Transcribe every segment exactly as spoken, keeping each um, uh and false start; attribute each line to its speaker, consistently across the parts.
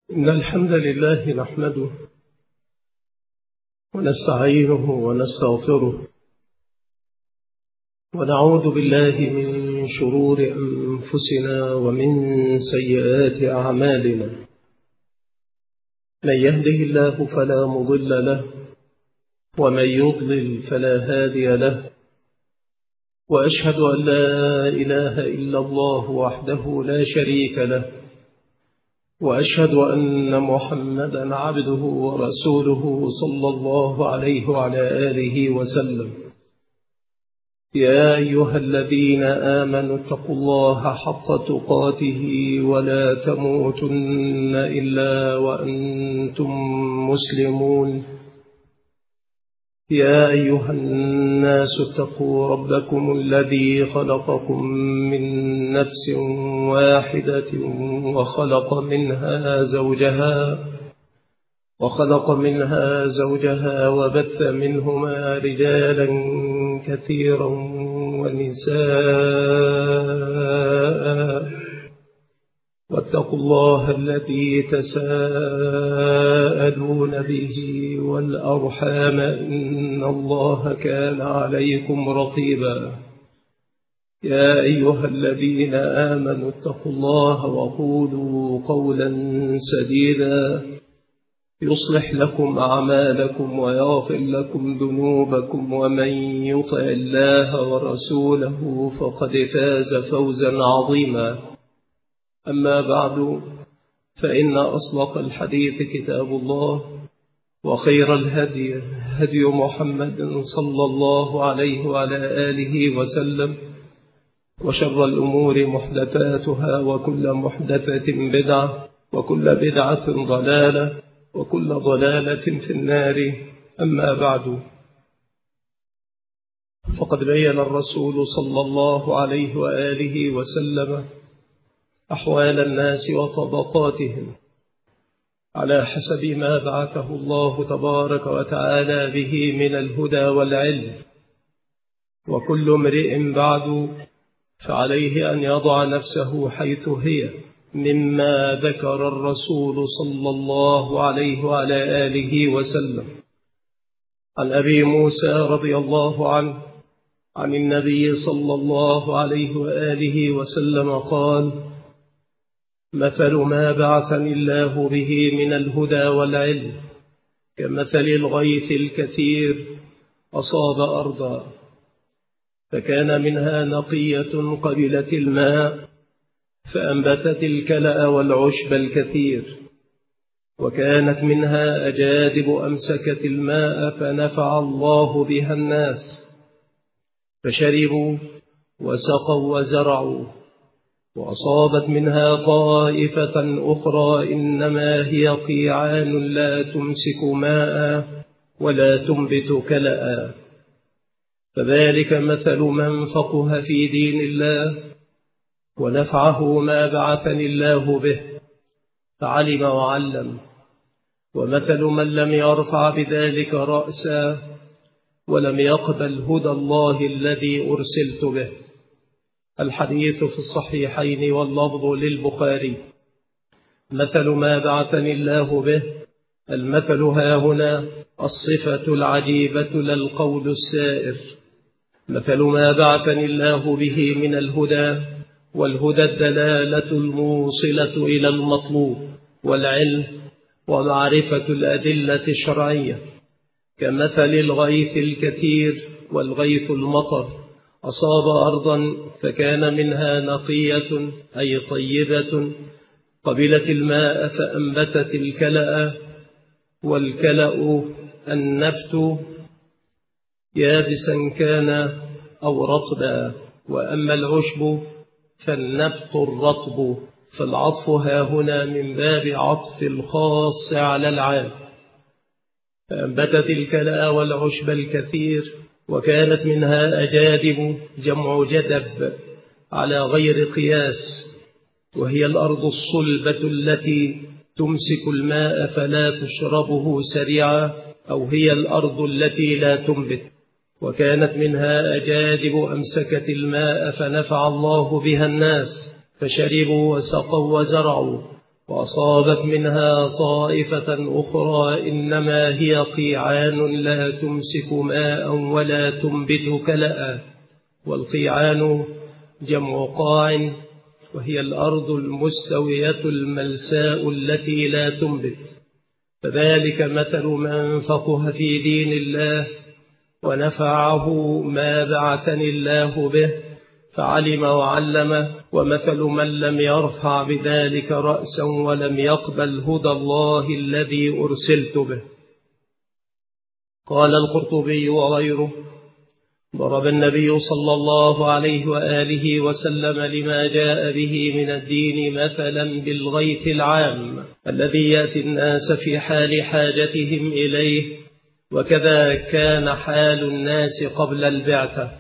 Speaker 1: إن الحمد لله نحمده ونستعينه ونستغفره ونعوذ بالله من شرور أنفسنا ومن سيئات أعمالنا. من يهده الله فلا مضل له ومن يضلل فلا هادي له، وأشهد أن لا إله إلا الله وحده لا شريك له، وأشهد أن محمدا عبده ورسوله صلى الله عليه وعلى آله وسلم. يا أيها الذين آمنوا اتقوا الله حق تقاته ولا تموتن إلا وأنتم مسلمون. يا أيها الناس اتقوا ربكم الذي خلقكم من نفس واحدة وخلق منها زوجها وخلق منها زوجها وبث منهما رجالا كثيرا ونساء، واتقوا الله الذي تساءلون به والأرحام إن الله كان عليكم رقيبا. يا أيها الذين آمنوا اتقوا الله وقولوا قولا سديدا يصلح لكم أعمالكم ويغفر لكم ذنوبكم، ومن يطع الله ورسوله فقد فاز فوزا عظيما. أما بعد، فإن أصدق الحديث كتاب الله، وخير الهدي هدي محمد صلى الله عليه وعلى آله وسلم، وشر الأمور محدثاتها، وكل محدثة بدعة، وكل بدعة ضلالة، وكل ضلالة في النار. أما بعد، فقد بين الرسول صلى الله عليه وآله وسلم أحوال الناس وطبقاتهم على حسب ما بعثه الله تبارك وتعالى به من الهدى والعلم، وكل امرئ بعد فعليه أن يضع نفسه حيث هي مما ذكر الرسول صلى الله عليه وعلى آله وسلم. عن أبي موسى رضي الله عنه عن النبي صلى الله عليه وآله وسلم قال: مثل ما بعثني الله به من الهدى والعلم كمثل الغيث الكثير أصاب أرضا، فكان منها نقية قبلت الماء فأنبتت الكلأ والعشب الكثير، وكانت منها أجادب أمسكت الماء فنفع الله بها الناس، فشربوا وسقوا وزرعوا. وأصابت منها طائفة أخرى إنما هي قيعان لا تمسك ماء ولا تنبت كلأ. فذلك مثل من فقه في دين الله ونفعه ما بعثني الله به فعلم وعلم، ومثل من لم يرفع بذلك رأسا ولم يقبل هدى الله الذي أرسلت به. الحديث في الصحيحين واللفظ للبخاري. مثل ما بعثني الله به، المثل هاهنا الصفة العجيبة لا القول السائر. مثل ما بعثني الله به من الهدى، والهدى الدلالة الموصلة إلى المطلوب والعلم ومعرفة الأدلة الشرعية، كمثل الغيث الكثير والغيث المطر أصاب أرضا فكان منها نقية أي طيبة قبلت الماء فأنبتت الكلأ، والكلأ النبت يابسا كان أو رطبا، وأما العشب فالنبت الرطب. فالعطف هاهنا من باب عطف الخاص على العام. فأنبتت الكلأ والعشب الكثير، وكانت منها أجادب جمع جدب على غير قياس، وهي الأرض الصلبة التي تمسك الماء فلا تشربه سريعا، أو هي الأرض التي لا تنبت. وكانت منها أجادب أمسكت الماء فنفع الله بها الناس، فشربوا وسقوا وزرعوا. وأصابت منها طائفة أخرى إنما هي قيعان لا تمسك ماء ولا تنبت كلأ. والقيعان جمع قاع، وهي الأرض المستوية الملساء التي لا تنبت. فذلك مثل من فقه في دين الله ونفعه ما بعثني الله به فعلم وعلم، ومثل من لم يرفع بذلك رأسا ولم يقبل هدى الله الذي أرسلت به. قال القرطبي وغيره: ضرب النبي صلى الله عليه وآله وسلم لما جاء به من الدين مثلا بالغيث العام الذي يأتي الناس في حال حاجتهم إليه، وكذا كان حال الناس قبل البعثة.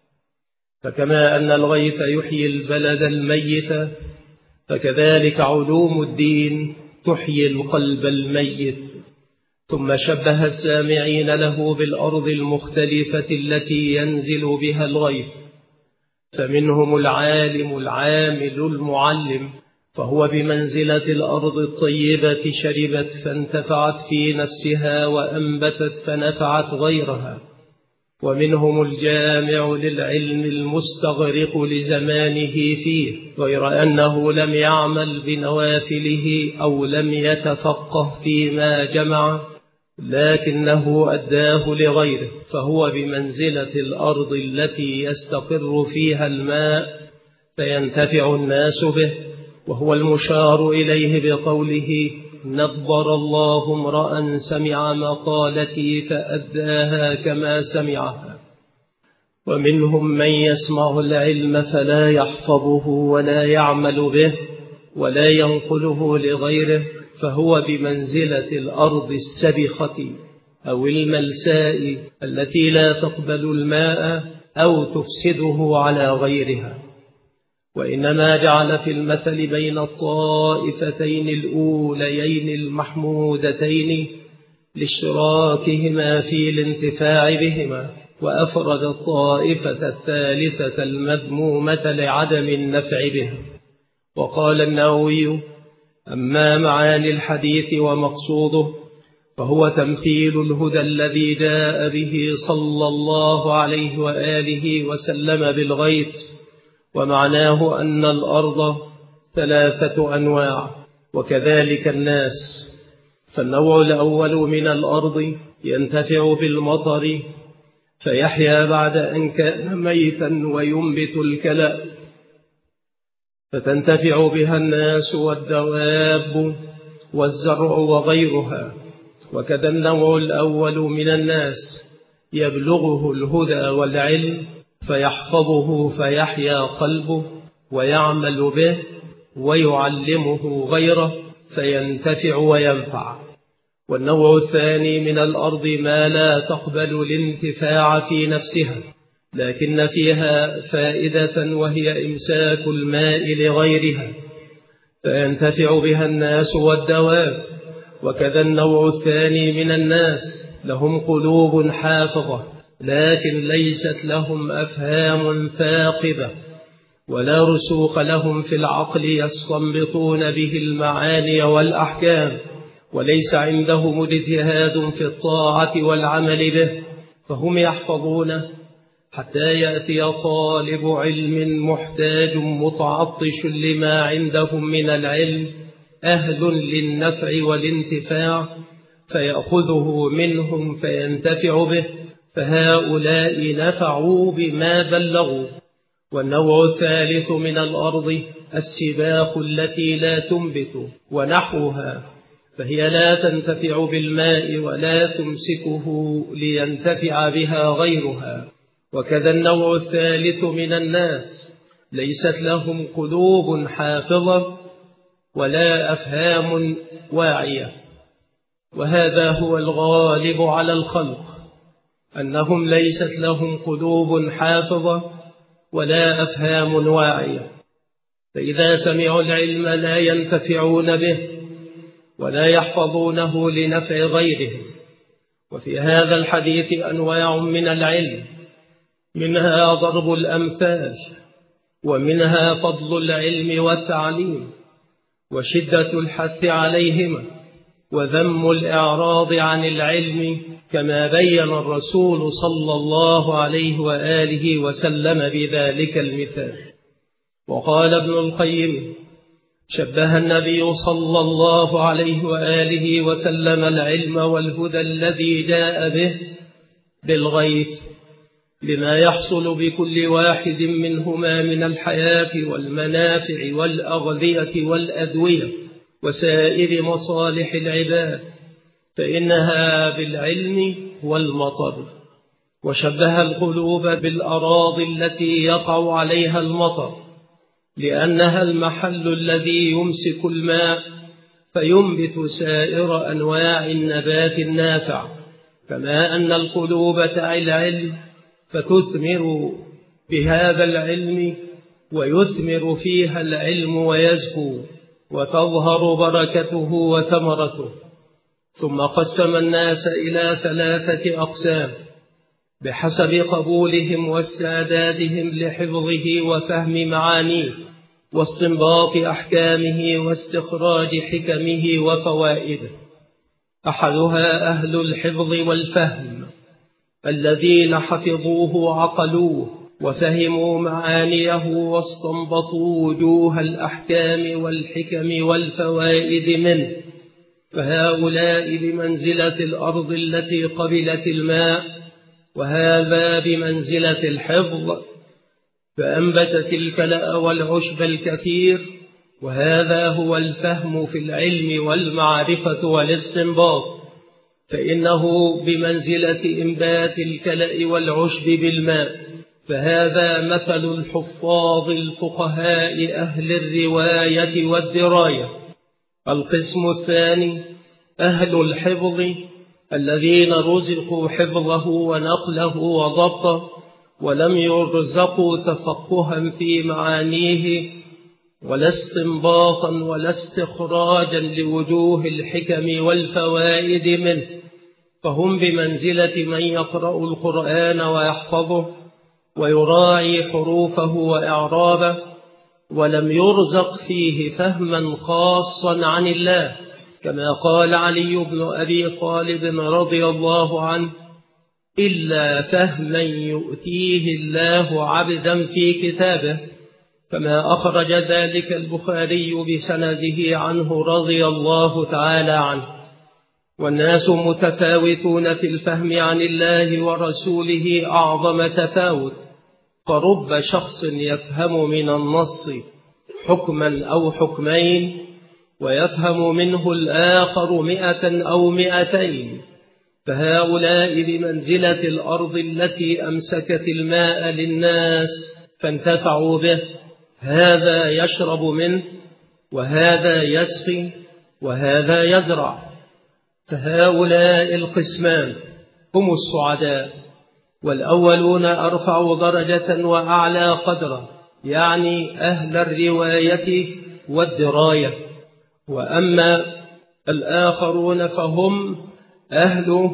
Speaker 1: فكما أن الغيث يحيي البلد الميت، فكذلك علوم الدين تحيي القلب الميت. ثم شبه السامعين له بالأرض المختلفة التي ينزل بها الغيث، فمنهم العالم العامل المعلم، فهو بمنزلة الأرض الطيبة شربت فانتفعت في نفسها وأنبتت فنفعت غيرها. ومنهم الجامع للعلم المستغرق لزمانه فيه، غير أنه لم يعمل بنوافله أو لم يتفقه فيما جمع، لكنه أداه لغيره، فهو بمنزلة الأرض التي يستقر فيها الماء فينتفع الناس به، وهو المشار إليه بقوله: نضر الله امرأ سمع مقالتي فأداها كما سمعها. ومنهم من يسمع العلم فلا يحفظه ولا يعمل به ولا ينقله لغيره، فهو بمنزلة الأرض السبخة أو الملساء التي لا تقبل الماء أو تفسده على غيرها. وإنما جعل في المثل بين الطائفتين الأوليين المحمودتين لاشتراكهما في الانتفاع بهما، وأفرد الطائفة الثالثة المذمومة لعدم النفع بها. وقال النووي: أما معاني الحديث ومقصوده فهو تمثيل الهدى الذي جاء به صلى الله عليه وآله وسلم بالغيث، ومعناه أن الأرض ثلاثة أنواع، وكذلك الناس. فالنوع الأول من الأرض ينتفع بالمطر فيحيا بعد أن كان ميتا وينبت الكلأ، فتنتفع بها الناس والدواب والزرع وغيرها. وكذا النوع الأول من الناس يبلغه الهدى والعلم فيحفظه فيحيا قلبه ويعمل به ويعلمه غيره فينتفع وينفع. والنوع الثاني من الأرض ما لا تقبل الانتفاع في نفسها، لكن فيها فائدة وهي إمساك الماء لغيرها، فينتفع بها الناس والدواب. وكذا النوع الثاني من الناس لهم قلوب حافظة، لكن ليست لهم أفهام ثاقبة ولا رسوخ لهم في العقل يستنبطون به المعاني والأحكام، وليس عندهم اجتهاد في الطاعة والعمل به، فهم يحفظونه حتى يأتي طالب علم محتاج متعطش لما عندهم من العلم أهل للنفع والانتفاع فيأخذه منهم فينتفع به، فهؤلاء نفعوا بما بلغوا. والنوع الثالث من الأرض السباخ التي لا تنبت ونحوها، فهي لا تنتفع بالماء ولا تمسكه لينتفع بها غيرها. وكذا النوع الثالث من الناس ليست لهم قلوب حافظة ولا أفهام واعية، وهذا هو الغالب على الخلق، أنهم ليست لهم قلوب حافظة ولا أفهام واعية، فإذا سمعوا العلم لا ينتفعون به ولا يحفظونه لنفع غيرهم. وفي هذا الحديث أنواع من العلم، منها ضرب الأمثال، ومنها فضل العلم والتعليم، وشدة الحث عليهما، وذم الإعراض عن العلم، كما بين الرسول صلى الله عليه وآله وسلم بذلك المثال. وقال ابن القيم: شبه النبي صلى الله عليه وآله وسلم العلم والهدى الذي جاء به بالغيث، لما يحصل بكل واحد منهما من الحياة والمنافع والأغذية والأدوية وسائر مصالح العباد، فإنها بالعلم والمطر. وشبه القلوب بالأراضي التي يقع عليها المطر، لأنها المحل الذي يمسك الماء فينبت سائر أنواع النبات النافع، كما أن القلوب تعي العلم فتثمر بهذا العلم ويثمر فيها العلم ويزكو وتظهر بركته وثمرته. ثم قسم الناس إلى ثلاثة أقسام بحسب قبولهم واستعدادهم لحفظه وفهم معانيه واستنباط أحكامه واستخراج حكمه وفوائده. أحدها أهل الحفظ والفهم، الذين حفظوه وعقلوه وفهموا معانيه واستنبطوا وجوه الأحكام والحكم والفوائد منه، فهؤلاء بمنزلة الأرض التي قبلت الماء، وهذا بمنزلة الحفظ، فأنبتت الكلأ والعشب الكثير، وهذا هو الفهم في العلم والمعرفة والاستنباط، فإنه بمنزلة إنبات الكلأ والعشب بالماء، فهذا مثل الحفاظ الفقهاء أهل الرواية والدراية. القسم الثاني أهل الحفظ، الذين رزقوا حفظه ونقله وضبطه، ولم يرزقوا تفقها في معانيه ولا استنباطا ولا استخراجا لوجوه الحكم والفوائد منه، فهم بمنزلة من يقرأ القرآن ويحفظه ويراعي حروفه وإعرابه، ولم يرزق فيه فهما خاصا عن الله، كما قال علي بن أبي طالب رضي الله عنه: إلا فهما يؤتيه الله عبدا في كتابه، كما أخرج ذلك البخاري بسنده عنه رضي الله تعالى عنه. والناس متفاوتون في الفهم عن الله ورسوله أعظم تفاوت، فرب شخص يفهم من النص حكما أو حكمين ويفهم منه الآخر مئة أو مئتين، فهؤلاء بمنزلة الأرض التي أمسكت الماء للناس فانتفعوا به، هذا يشرب منه وهذا يسقي وهذا يزرع. فهؤلاء القسمان هم السعداء، والأولون أرفع درجة وأعلى قدرا، يعني أهل الرواية والدراية، وأما الآخرون فهم أهل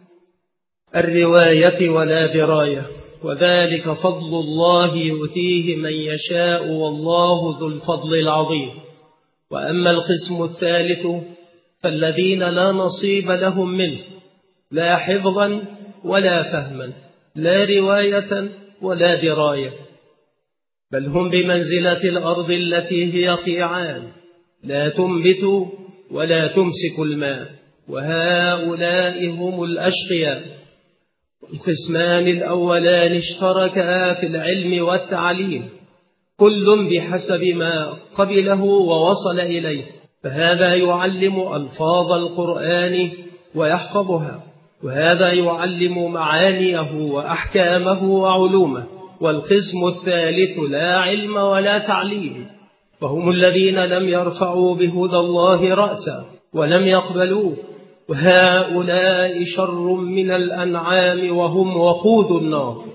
Speaker 1: الرواية ولا دراية، وذلك فضل الله يؤتيه من يشاء والله ذو الفضل العظيم. وأما القسم الثالث فالذين لا نصيب لهم منه، لا حفظا ولا فهما، لا رواية ولا دراية، بل هم بمنزلة الأرض التي هي قيعان لا تنبت ولا تمسك الماء، وهؤلاء هم الأشقياء. القسمان الأولان اشتركا في العلم والتعليم، كل بحسب ما قبله ووصل إليه، فهذا يعلم ألفاظ القرآن ويحفظها، وهذا يعلم معانيه وأحكامه وعلومه. والقسم الثالث لا علم ولا تعليم، فهم الذين لم يرفعوا بهدى الله رأسا ولم يقبلوه، وهؤلاء شر من الأنعام وهم وقود النار.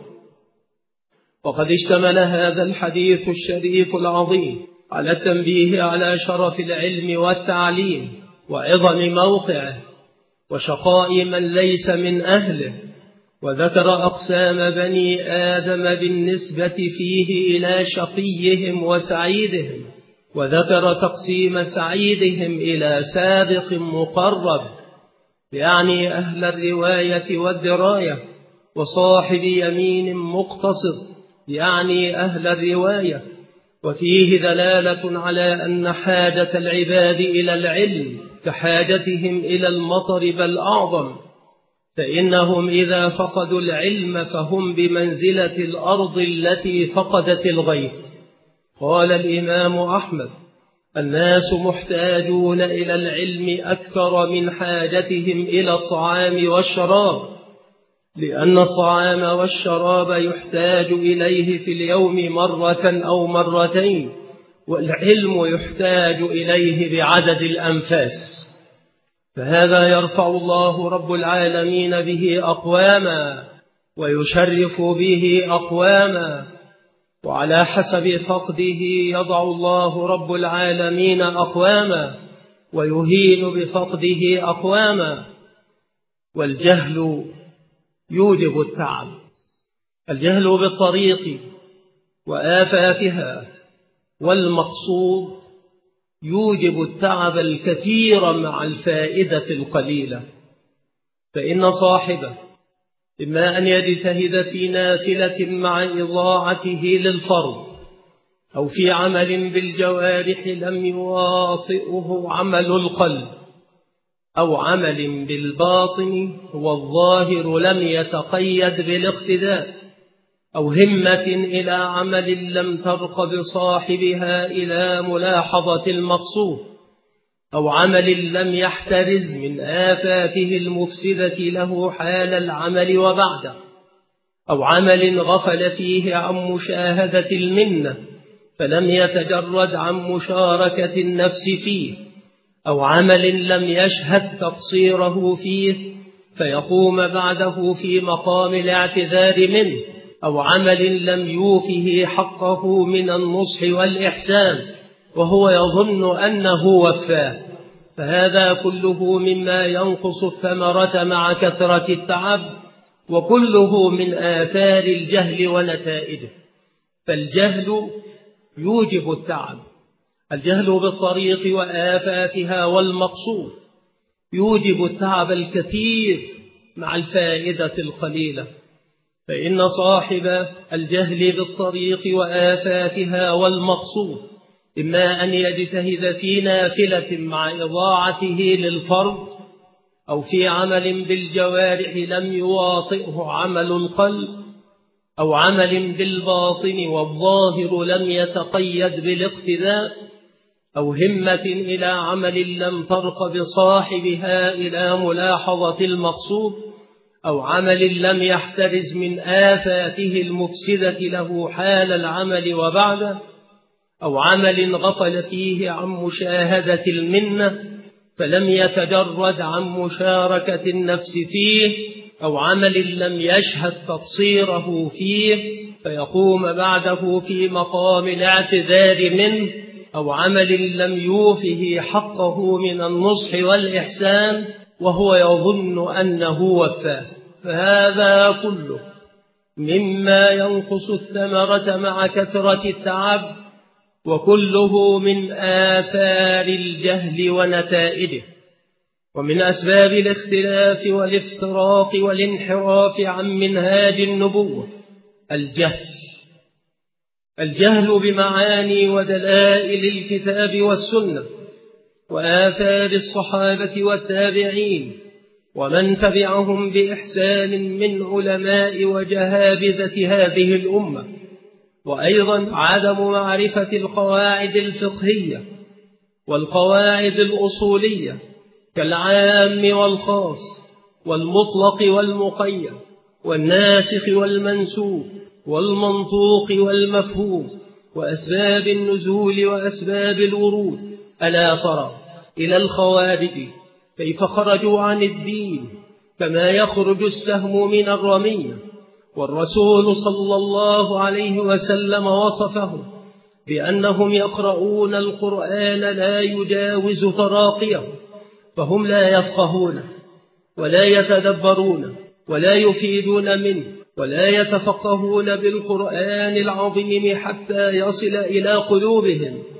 Speaker 1: وقد اشتمل هذا الحديث الشريف العظيم على التنبيه على شرف العلم والتعليم وعظم موقعه وشقاء من ليس من أهله، وذكر أقسام بني آدم بالنسبة فيه إلى شقيهم وسعيدهم، وذكر تقسيم سعيدهم إلى سابق مقرب، يعني أهل الرواية والدراية، وصاحب يمين مقتصد، يعني أهل الرواية. وفيه دلالة على أن حاجة العباد إلى العلم كحاجتهم إلى المطر بل أعظم، فإنهم إذا فقدوا العلم فهم بمنزلة الأرض التي فقدت الغيث. قال الإمام أحمد: الناس محتاجون إلى العلم أكثر من حاجتهم إلى الطعام والشراب، لأن الطعام والشراب يحتاج إليه في اليوم مرة أو مرتين، والعلم يحتاج إليه بعدد الأنفاس. فهذا يرفع الله رب العالمين به أقواما ويشرف به أقواما، وعلى حسب فقده يضع الله رب العالمين أقواما ويهين بفقده أقواما. والجهل يوجب التعب، الجهل بالطريق وآفاتها والمقصود يوجب التعب الكثير مع الفائدة القليلة. فإن صاحبه إما أن يجتهد في نافلة مع إضاعته للفرض، أو في عمل بالجوارح لم يواطئه عمل القلب، أو عمل بالباطن والظاهر لم يتقيد بالاقتداء، أو همة إلى عمل لم ترق بصاحبها إلى ملاحظة المقصود، أو عمل لم يحترز من آفاته المفسدة له حال العمل وبعده، أو عمل غفل فيه عن مشاهدة المنة فلم يتجرد عن مشاركة النفس فيه، أو عمل لم يشهد تقصيره فيه فيقوم بعده في مقام الاعتذار منه، أو عمل لم يوفه حقه من النصح والإحسان وهو يظن أنه وفاه، فهذا كله مما ينقص الثمرة مع كثرة التعب، وكله من آثار الجهل ونتائجه. فالجهل يوجب التعب، الجهل بالطريق وآفاتها والمقصود يوجب التعب الكثير مع الفائدة القليلة. فإن صاحب الجهل بالطريق وآفاتها والمقصود إما أن يجتهد في نافلة مع إضاعته للفرض، أو في عمل بالجوارح لم يواطئه عمل القلب، أو عمل بالباطن والظاهر لم يتقيد بالاقتداء، أو همة إلى عمل لم ترق بصاحبها إلى ملاحظة المقصود، أو عمل لم يحترز من آفاته المفسدة له حال العمل وبعده، أو عمل غفل فيه عن مشاهدة المنة فلم يتجرد عن مشاركة النفس فيه، أو عمل لم يشهد تقصيره فيه فيقوم بعده في مقام الاعتذار منه، أو عمل لم يوفه حقه من النصح والإحسان وهو يظن أنه وفاه. فهذا كله مما ينقص الثمرة مع كثرة التعب، وكله من آثار الجهل ونتائجه، ومن أسباب الاختلاف والافتراق والانحراف عن منهاج النبوة الجهل، الجهل بمعاني ودلائل الكتاب والسنة وآثار الصحابة والتابعين ومن تبعهم بإحسان من علماء وجهابذة هذه الأمة، وأيضا عدم معرفة القواعد الفقهية والقواعد الأصولية كالعام والخاص والمطلق والمقيد والناسخ والمنسوخ والمنطوق والمفهوم وأسباب النزول وأسباب الورود. ألا ترى إلى الخوارج كيف خرجوا عن الدين كما يخرج السهم من الرمية، والرسول صلى الله عليه وسلم وصفهم بأنهم يقرؤون القرآن لا يجاوز تراقيه، فهم لا يفقهون ولا يتدبرون ولا يفيدون منه ولا يتفقهون بالقرآن العظيم حتى يصل إلى قلوبهم،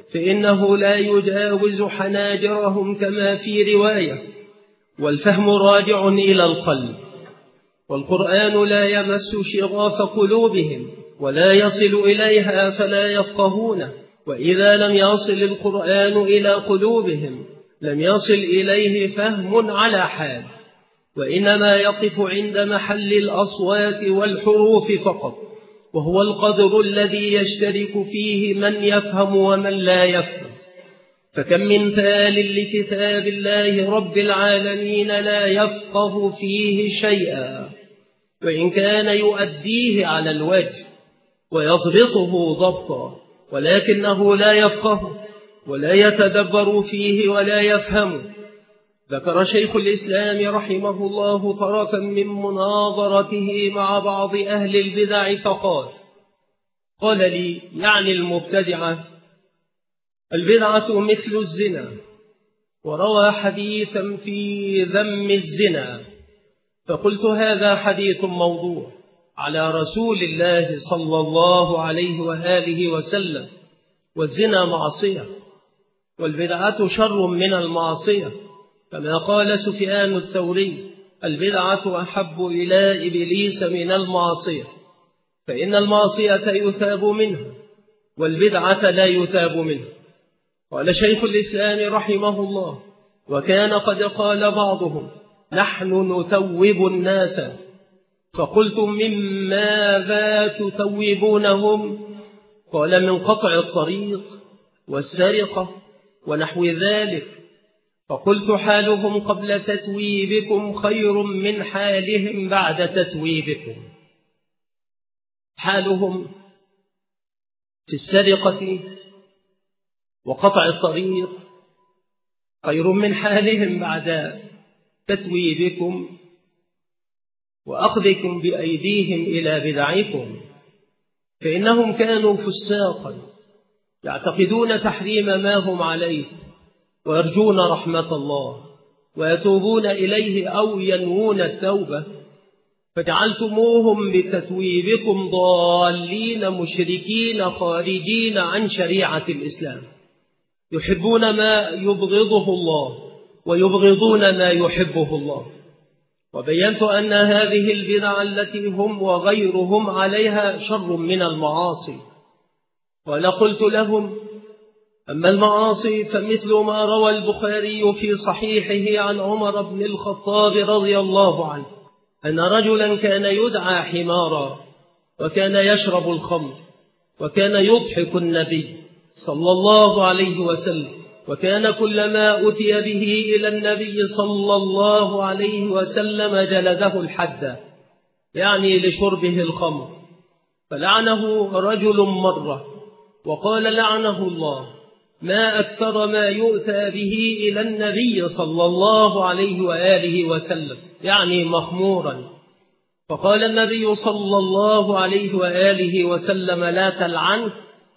Speaker 1: فإنه لا يجاوز حناجرهم كما في رواية، والفهم راجع إلى القلب، والقرآن لا يمس شغاف قلوبهم ولا يصل إليها فلا يفقهونه، وإذا لم يصل القرآن إلى قلوبهم لم يصل إليه فهم على حال، وإنما يقف عند محل الأصوات والحروف فقط، وهو القدر الذي يشترك فيه من يفهم ومن لا يفهم. فكم من تال لكتاب الله رب العالمين لا يفقه فيه شيئا، وإن كان يؤديه على الوجه ويضبطه ضبطا، ولكنه لا يفقه ولا يتدبر فيه ولا يفهم. ذكر شيخ الإسلام رحمه الله طرفا من مناظرته مع بعض أهل البدع فقال: قال لي يعني المبتدعة: البدعة مثل الزنا، وروى حديثا في ذم الزنا، فقلت هذا حديث موضوع على رسول الله صلى الله عليه وآله وسلم، والزنا معصية، والبدعة شر من المعصية، كما قال سفيان الثوري: البدعة أحب إلى إبليس من المعصية، فإن المعصية يثاب منها والبدعة لا يثاب منها. قال شيخ الإسلام رحمه الله: وكان قد قال بعضهم: نحن نتوب الناس، فقلت: من ماذا تتوبونهم؟ قال: من قطع الطريق والسرقة ونحو ذلك. فقلت: حالهم قبل تتويبكم خير من حالهم بعد تتويبكم. حالهم في السرقة وقطع الطريق خير من حالهم بعد تتويبكم وأخذكم بأيديهم إلى بدعكم، فإنهم كانوا فساقا يعتقدون تحريم ما هم عليه ويرجون رحمة الله ويتوبون إليه أو ينوون التوبة، فجعلتموهم بتتويبكم ضالين مشركين خارجين عن شريعة الإسلام، يحبون ما يبغضه الله ويبغضون ما يحبه الله. وبينت أن هذه البدع التي هم وغيرهم عليها شر من المعاصي. ولقلت لهم: أما المعاصي فمثل ما روى البخاري في صحيحه عن عمر بن الخطاب رضي الله عنه أن رجلا كان يدعى حمارا، وكان يشرب الخمر، وكان يضحك النبي صلى الله عليه وسلم، وكان كلما أتي به إلى النبي صلى الله عليه وسلم جلده الحد، يعني لشربه الخمر. فلعنه رجل مرة وقال: لعنه الله، ما أكثر ما يؤتى به إلى النبي صلى الله عليه وآله وسلم، يعني مخمورا. فقال النبي صلى الله عليه وآله وسلم: لا تلعنه،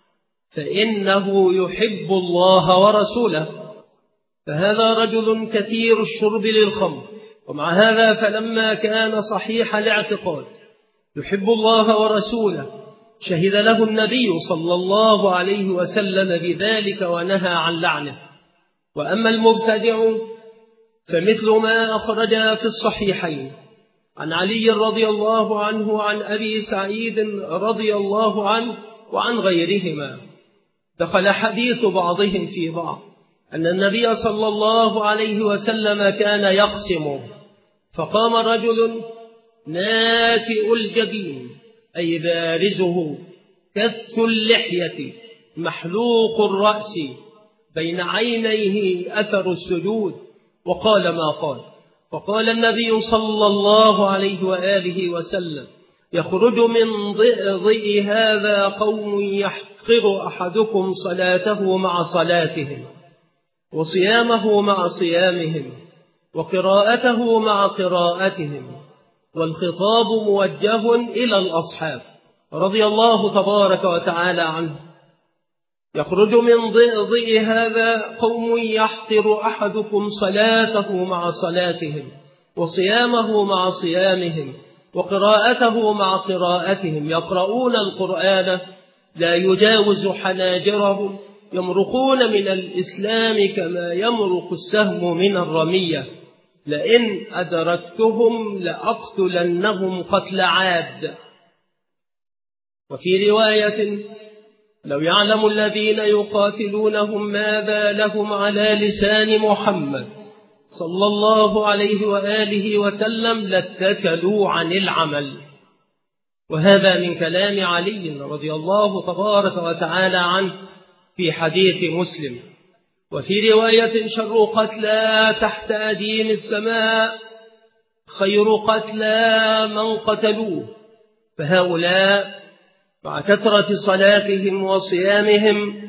Speaker 1: فإنه يحب الله ورسوله. فهذا رجل كثير الشرب للخمر، ومع هذا فلما كان صحيح الاعتقاد يحب الله ورسوله شهد له النبي صلى الله عليه وسلم بذلك ونهى عن لعنه. وأما المبتدع فمثل ما أخرج في الصحيحين عن علي رضي الله عنه عن أبي سعيد رضي الله عنه وعن غيرهما، دخل حديث بعضهم في بعض أن النبي صلى الله عليه وسلم كان يقسم، فقام رجل ناتئ الجبين أي بارزه، كث اللحية، محلوق الرأس، بين عينيه أثر السجود، وقال ما قال. فقال النبي صلى الله عليه وآله وسلم: يخرج من ضئضئ هذا قوم يحقر أحدكم صلاته مع صلاتهم، وصيامه مع صيامهم، وقراءته مع قراءتهم، والخطاب موجه إلى الأصحاب رضي الله تبارك وتعالى عنه. يخرج من ضئضئ هذا قوم يحقر أحدكم صلاته مع صلاتهم، وصيامه مع صيامهم، وقراءته مع قراءتهم، يقرؤون القرآن لا يجاوز حناجرهم يمرقون من الإسلام كما يمرق السهم من الرمية، لئن أدركتهم لأقتلنهم قتل عاد. وفي رواية: لو يعلم الذين يقاتلونهم ماذا لهم على لسان محمد صلى الله عليه وآله وسلم لاتكلوا عن العمل. وهذا من كلام علي رضي الله تبارك وتعالى عنه في حديث مسلم. وفي رواية: شر قتلى تحت أديم السماء خير قتلى من قتلوه. فهؤلاء مع كثرة صلاتهم وصيامهم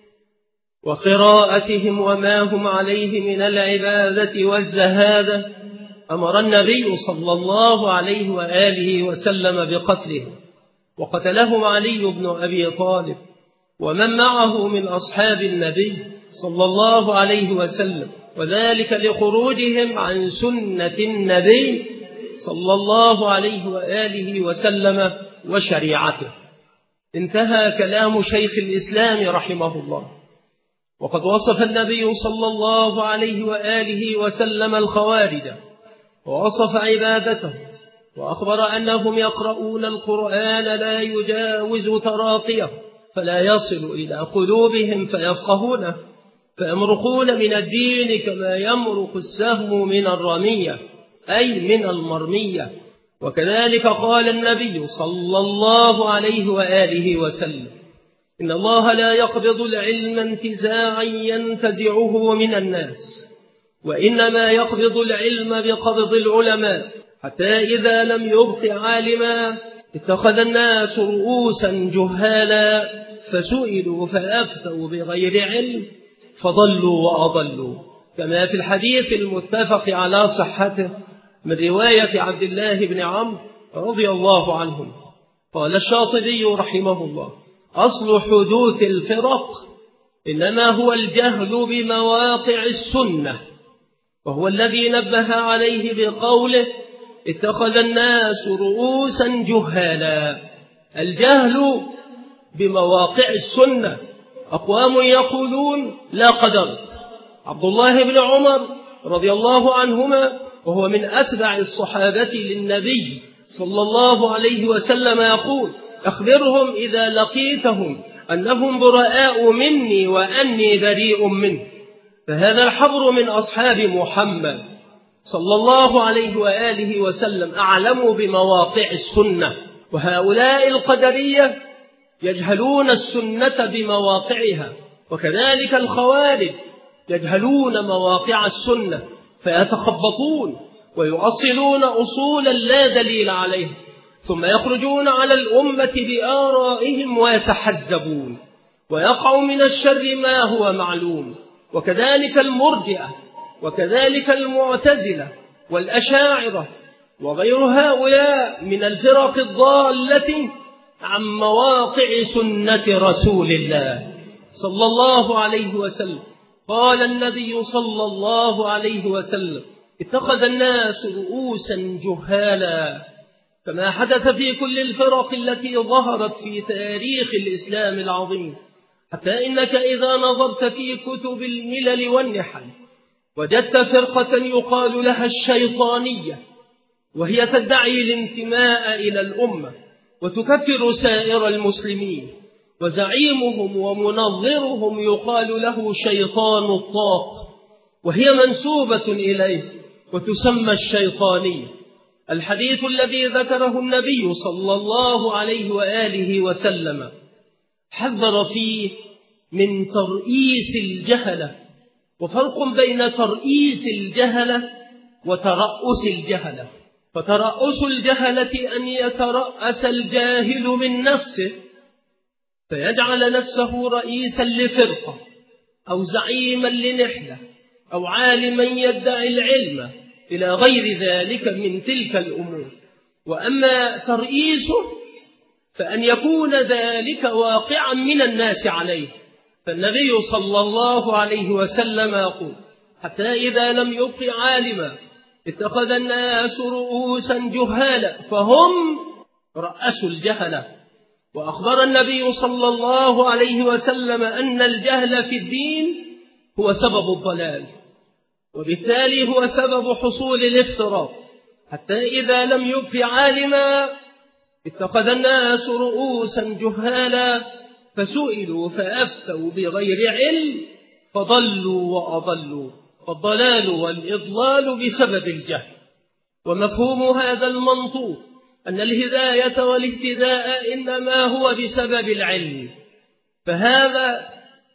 Speaker 1: وقراءتهم وما هم عليه من العبادة والزهادة أمر النبي صلى الله عليه وآله وسلم بقتلهم، وقتلهم علي بن أبي طالب ومن معه من أصحاب النبي صلى الله عليه وسلم، وذلك لخروجهم عن سنة النبي صلى الله عليه وآله وسلم وشريعته. انتهى كلام شيخ الإسلام رحمه الله. وقد وصف النبي صلى الله عليه وآله وسلم الخوارج ووصف عبادته، وأخبر أنهم يقرؤون القرآن لا يجاوز تراقيه فلا يصل إلى قلوبهم فيفقهونه، فيمرقون من الدين كما يمرق السهم من الرمية أي من المرمية. وكذلك قال النبي صلى الله عليه وآله وسلم: إن الله لا يقبض العلم انتزاعا ينتزعه من الناس، وإنما يقبض العلم بقبض العلماء، حتى إذا لم يبق عالما اتخذ الناس رؤوسا جهالا فسئلوا فأفتوا بغير علم فضلوا وأضلوا، كما في الحديث المتفق على صحته من رواية عبد الله بن عمرو رضي الله عنهم. قال الشاطبي رحمه الله: أصل حدوث الفرق إنما هو الجهل بمواقع السنة، وهو الذي نبه عليه بقوله: اتخذ الناس رؤوسا جهالا. الجهل بمواقع السنة. أقوام يقولون لا قدر. عبد الله بن عمر رضي الله عنهما وهو من أتبع الصحابة للنبي صلى الله عليه وسلم يقول: أخبرهم إذا لقيتهم أنهم براء مني وأني بريء منه. فهذا الحبر من أصحاب محمد صلى الله عليه وآله وسلم أعلموا بمواقع السنة. وهؤلاء القدرية يجهلون السنة بمواقعها، وكذلك الخوارج يجهلون مواقع السنة فيتخبطون ويؤصلون أصولا لا دليل عليها، ثم يخرجون على الأمة بآرائهم ويتحزبون ويقع من الشر ما هو معلوم. وكذلك المرجئة وكذلك المعتزلة والأشاعرة وغير هؤلاء من الفرق الضالة عن مواقع سنة رسول الله صلى الله عليه وسلم. قال النبي صلى الله عليه وسلم: اتخذ الناس رؤوسا جهالا، كما حدث في كل الفرق التي ظهرت في تاريخ الإسلام العظيم، حتى إنك إذا نظرت في كتب الملل والنحل وجدت فرقة يقال لها الشيطانية، وهي تدعي الانتماء إلى الأمة وتكفر سائر المسلمين، وزعيمهم ومنظرهم يقال له شيطان الطاق، وهي منسوبة إليه وتسمى الشيطانية. الحديث الذي ذكره النبي صلى الله عليه وآله وسلم حذر فيه من ترئيس الجهلة، وفرق بين ترئيس الجهلة وترأس الجهلة. فترأس الجهلة أن يترأس الجاهل من نفسه فيجعل نفسه رئيسا لفرقة أو زعيما لنحلة أو عالما يدعي العلم إلى غير ذلك من تلك الأمور. وأما ترئيسه فأن يكون ذلك واقعا من الناس عليه. فالنبي صلى الله عليه وسلم يقول: حتى إذا لم يبق عالما اتخذ الناس رؤوسا جهالا، فهم رأسوا الجهلة. وأخبر النبي صلى الله عليه وسلم أن الجهل في الدين هو سبب الضلال، وبالتالي هو سبب حصول الافتراق، حتى إذا لم يبق عالما اتخذ الناس رؤوسا جهالا فسئلوا فأفتوا بغير علم فضلوا وأضلوا، فالضلال والإضلال بسبب الجهل. ومفهوم هذا المنطوق أن الهداية والاهتداء إنما هو بسبب العلم، فهذا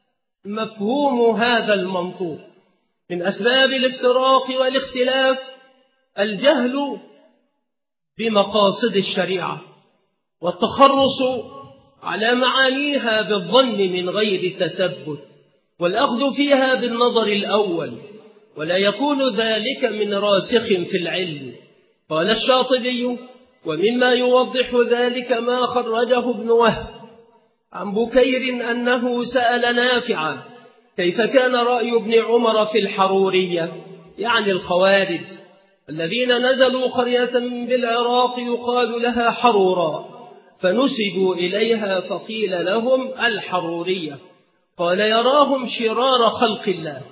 Speaker 1: مفهوم هذا المنطوق. من أسباب الافتراق والاختلاف الجهل بمقاصد الشريعة والتخرص على معانيها بالظن من غير تثبت، والأخذ فيها بالنظر الأول، ولا يكون ذلك من راسخ في العلم. قال الشاطبي: ومما يوضح ذلك ما خرجه ابن وهب عن بكير أنه سأل نافعا كيف كان رأي ابن عمر في الحرورية، يعني الخوارج الذين نزلوا قرية بالعراق يقال لها حرورا، فنسبوا إليها فقيل لهم الحرورية. قال: يراهم شرار خلق الله،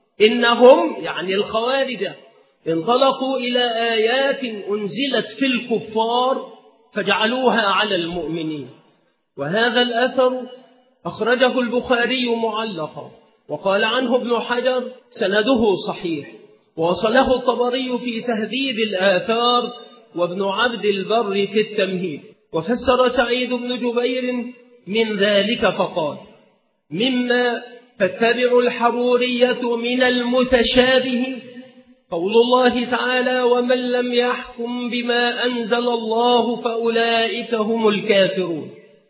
Speaker 1: إنهم يعني الخوارج انطلقوا إلى آيات أنزلت في الكفار فجعلوها على المؤمنين. وهذا الأثر أخرجه البخاري معلقا، وقال عنه ابن حجر سنده صحيح، ووصله الطبري في تهذيب الآثار، وابن عبد البر في التمهيد. وفسر سعيد بن جبير من ذلك فقال: مما تتبع الحرورية من المتشابه قول الله تعالى: ومن لم يحكم بما أنزل الله فأولئك هم الكافرون.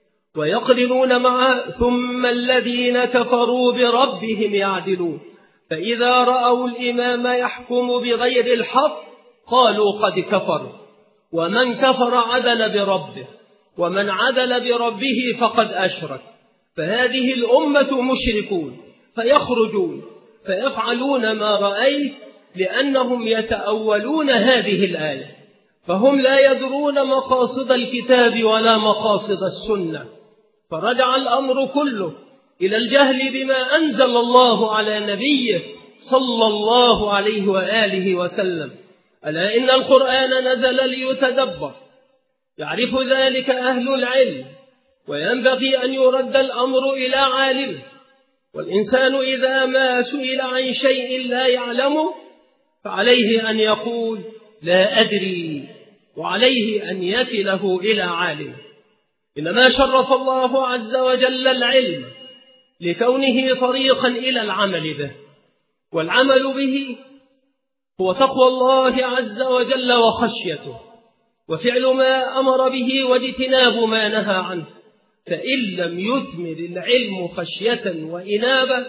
Speaker 1: ويقرنون معه: ثم الذين كفروا بربهم يعدلون، فإذا رأوا الإمام يحكم بغير الحق قالوا قد كفر، ومن كفر عدل بربه، ومن عدل بربه فقد أشرك. فهذه الأمة مشركون فيخرجون فيفعلون ما رأيت، لأنهم يتأولون هذه الآية، فهم لا يدرون مقاصد الكتاب ولا مقاصد السنة، فرجع الأمر كله إلى الجهل بما أنزل الله على نبيه صلى الله عليه وآله وسلم. ألا إن القرآن نزل ليتدبر، يعرف ذلك أهل العلم، وينبغي أن يرد الأمر إلى عالمه. والإنسان إذا ما سئل عن شيء لا يعلمه فعليه أن يقول لا أدري، وعليه أن يكله إلى عالمه. إنما شرف الله عز وجل العلم لكونه طريقا إلى العمل به، والعمل به هو تقوى الله عز وجل وخشيته، وفعل ما أمر به واجتناب ما نهى عنه. فإن لم يثمر العلم خشية وإنابة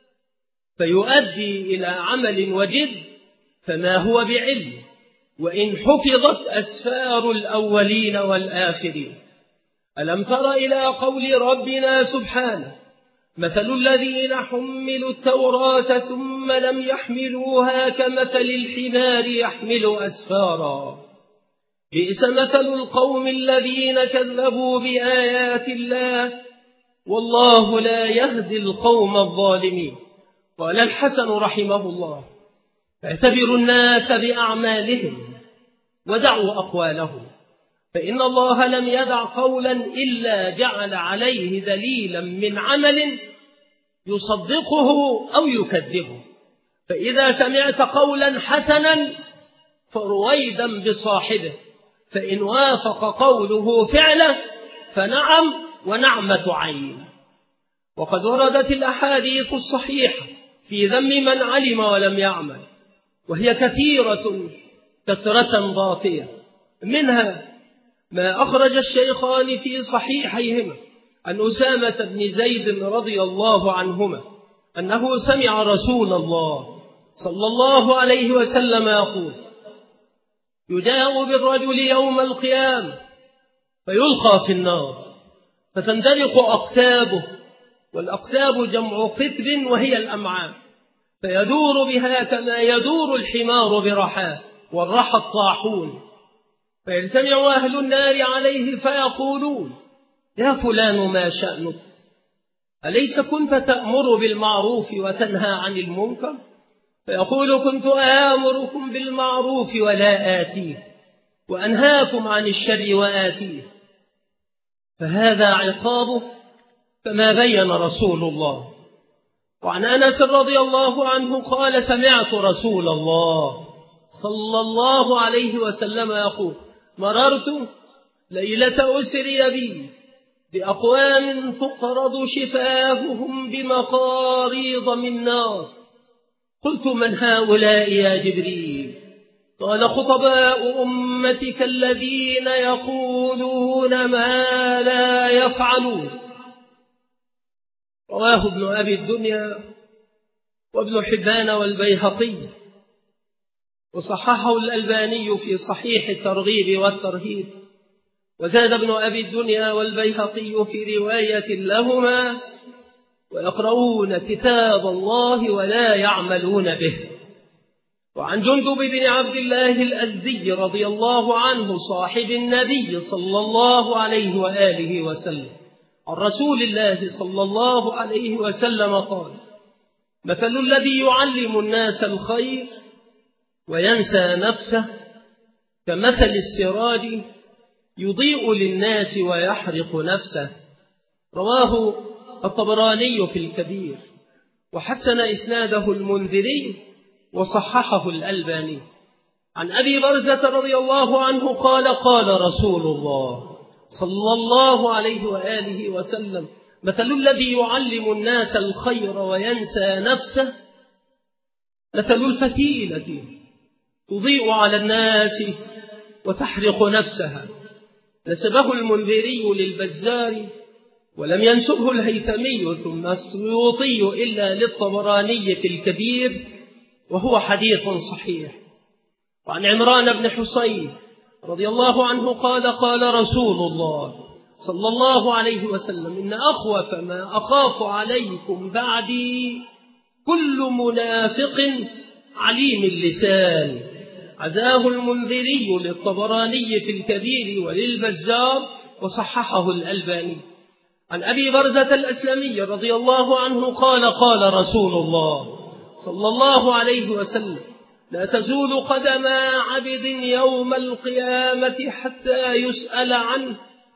Speaker 1: فيؤدي إلى عمل وجد فما هو بعلم، وإن حفظت أسفار الأولين والآخرين. ألم تر إلى قول ربنا سبحانه: مثل الذين حملوا التوراة ثم لم يحملوها كمثل الحمار يحمل أسفارا، بئس مثل القوم الذين كذبوا بآيات الله والله لا يهدي القوم الظالمين. قال الحسن رحمه الله: اعتبروا الناس بأعمالهم ودعوا أقوالهم، فإن الله لم يدع قولا إلا جعل عليه دليلا من عمل يصدقه أو يكذبه. فإذا سمعت قولا حسنا فرويدا بصاحبه، فإن وافق قوله فعله فنعم ونعمة عين. وقد وردت الأحاديث الصحيحة في ذم من علم ولم يعمل، وهي كثيرة كثرة ضافية. منها ما أخرج الشيخان في صحيحيهما عن أسامة بن زيد رضي الله عنهما أنه سمع رسول الله صلى الله عليه وسلم يقول: يجاء بالرجل يوم القيامة فيلقى في النار فتندلق أقتابه، والأقتاب جمع قتب وهي الأمعاء، فيدور بها كما يدور الحمار برحاه، والرحى الطاحون، فيجتمع أهل النار عليه فيقولون: يا فلان ما شأنك؟ أليس كنت تأمر بالمعروف وتنهى عن المنكر؟ فيقول كنت آمركم بالمعروف ولا آتيه، وأنهاكم عن الشر وآتيه. فهذا عقابه كما بين رسول الله. وعن أنس رضي الله عنه قال سمعت رسول الله صلى الله عليه وسلم يقول مررت ليلة أسري بي بأقوام تقرض شفاههم بمقاريض من نار، قلت من هؤلاء يا جبريل؟ قال خطباء أمتك الذين يقولون ما لا يفعلون. رواه ابن أبي الدنيا وابن حبان والبيهقي، وصححه الألباني في صحيح الترغيب والترهيب. وزاد ابن أبي الدنيا والبيهقي في رواية لهما ويقرؤون كتاب الله ولا يعملون به. وعن جندب بن عبد الله الأزدي رضي الله عنه صاحب النبي صلى الله عليه وآله وسلم عن رسول الله صلى الله عليه وسلم قال مثل الذي يعلم الناس الخير وينسى نفسه كمثل السراج يضيء للناس ويحرق نفسه. رواه الطبراني في الكبير، وحسن إسناده المنذري وصححه الألباني. عن أبي برزة رضي الله عنه قال قال رسول الله صلى الله عليه وآله وسلم مثل الذي يعلم الناس الخير وينسى نفسه مثل الفتيلة تضيء على الناس وتحرق نفسها. نسبه المنذري للبزار ولم ينسبه الهيثمي ثم السيوطي إلا للطبراني في الكبير، وهو حديث صحيح. وعن عمران بن حسين رضي الله عنه قال قال رسول الله صلى الله عليه وسلم إن أخوف ما أخاف عليكم بعدي كل منافق عليم اللسان. عزاه المنذري للطبراني في الكبير وللبزار وصححه الألباني. عن أبي برزة الأسلمي رضي الله عنه قال قال رسول الله صلى الله عليه وسلم لا تزول قدم عبد يوم القيامة حتى يسأل عن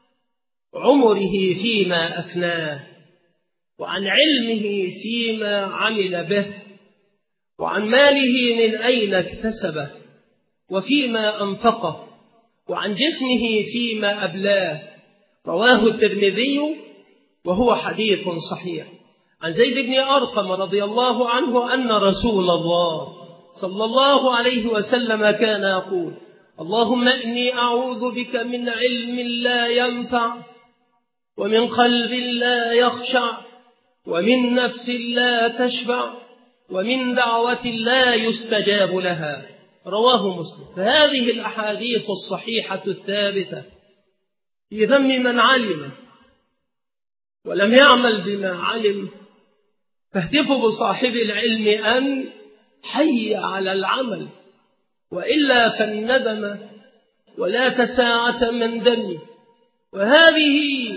Speaker 1: عمره فيما أفناه، وعن علمه فيما عمل به، وعن ماله من أين اكتسبه وفيما أنفقه، وعن جسمه فيما أبلاه. رواه الترمذي وهو حديث صحيح. عن زيد بن أرقم رضي الله عنه أن رسول الله صلى الله عليه وسلم كان يقول اللهم إني أعوذ بك من علم لا ينفع ومن قلب لا يخشع ومن نفس لا تشبع ومن دعوة لا يستجاب لها. رواه مسلم. فهذه الأحاديث الصحيحة الثابتة في ذم من علم ولم يعمل بما علم، فاهتف بصاحب العلم أن حي على العمل، وإلا فالندم ولا تساعة من دمه. وهذه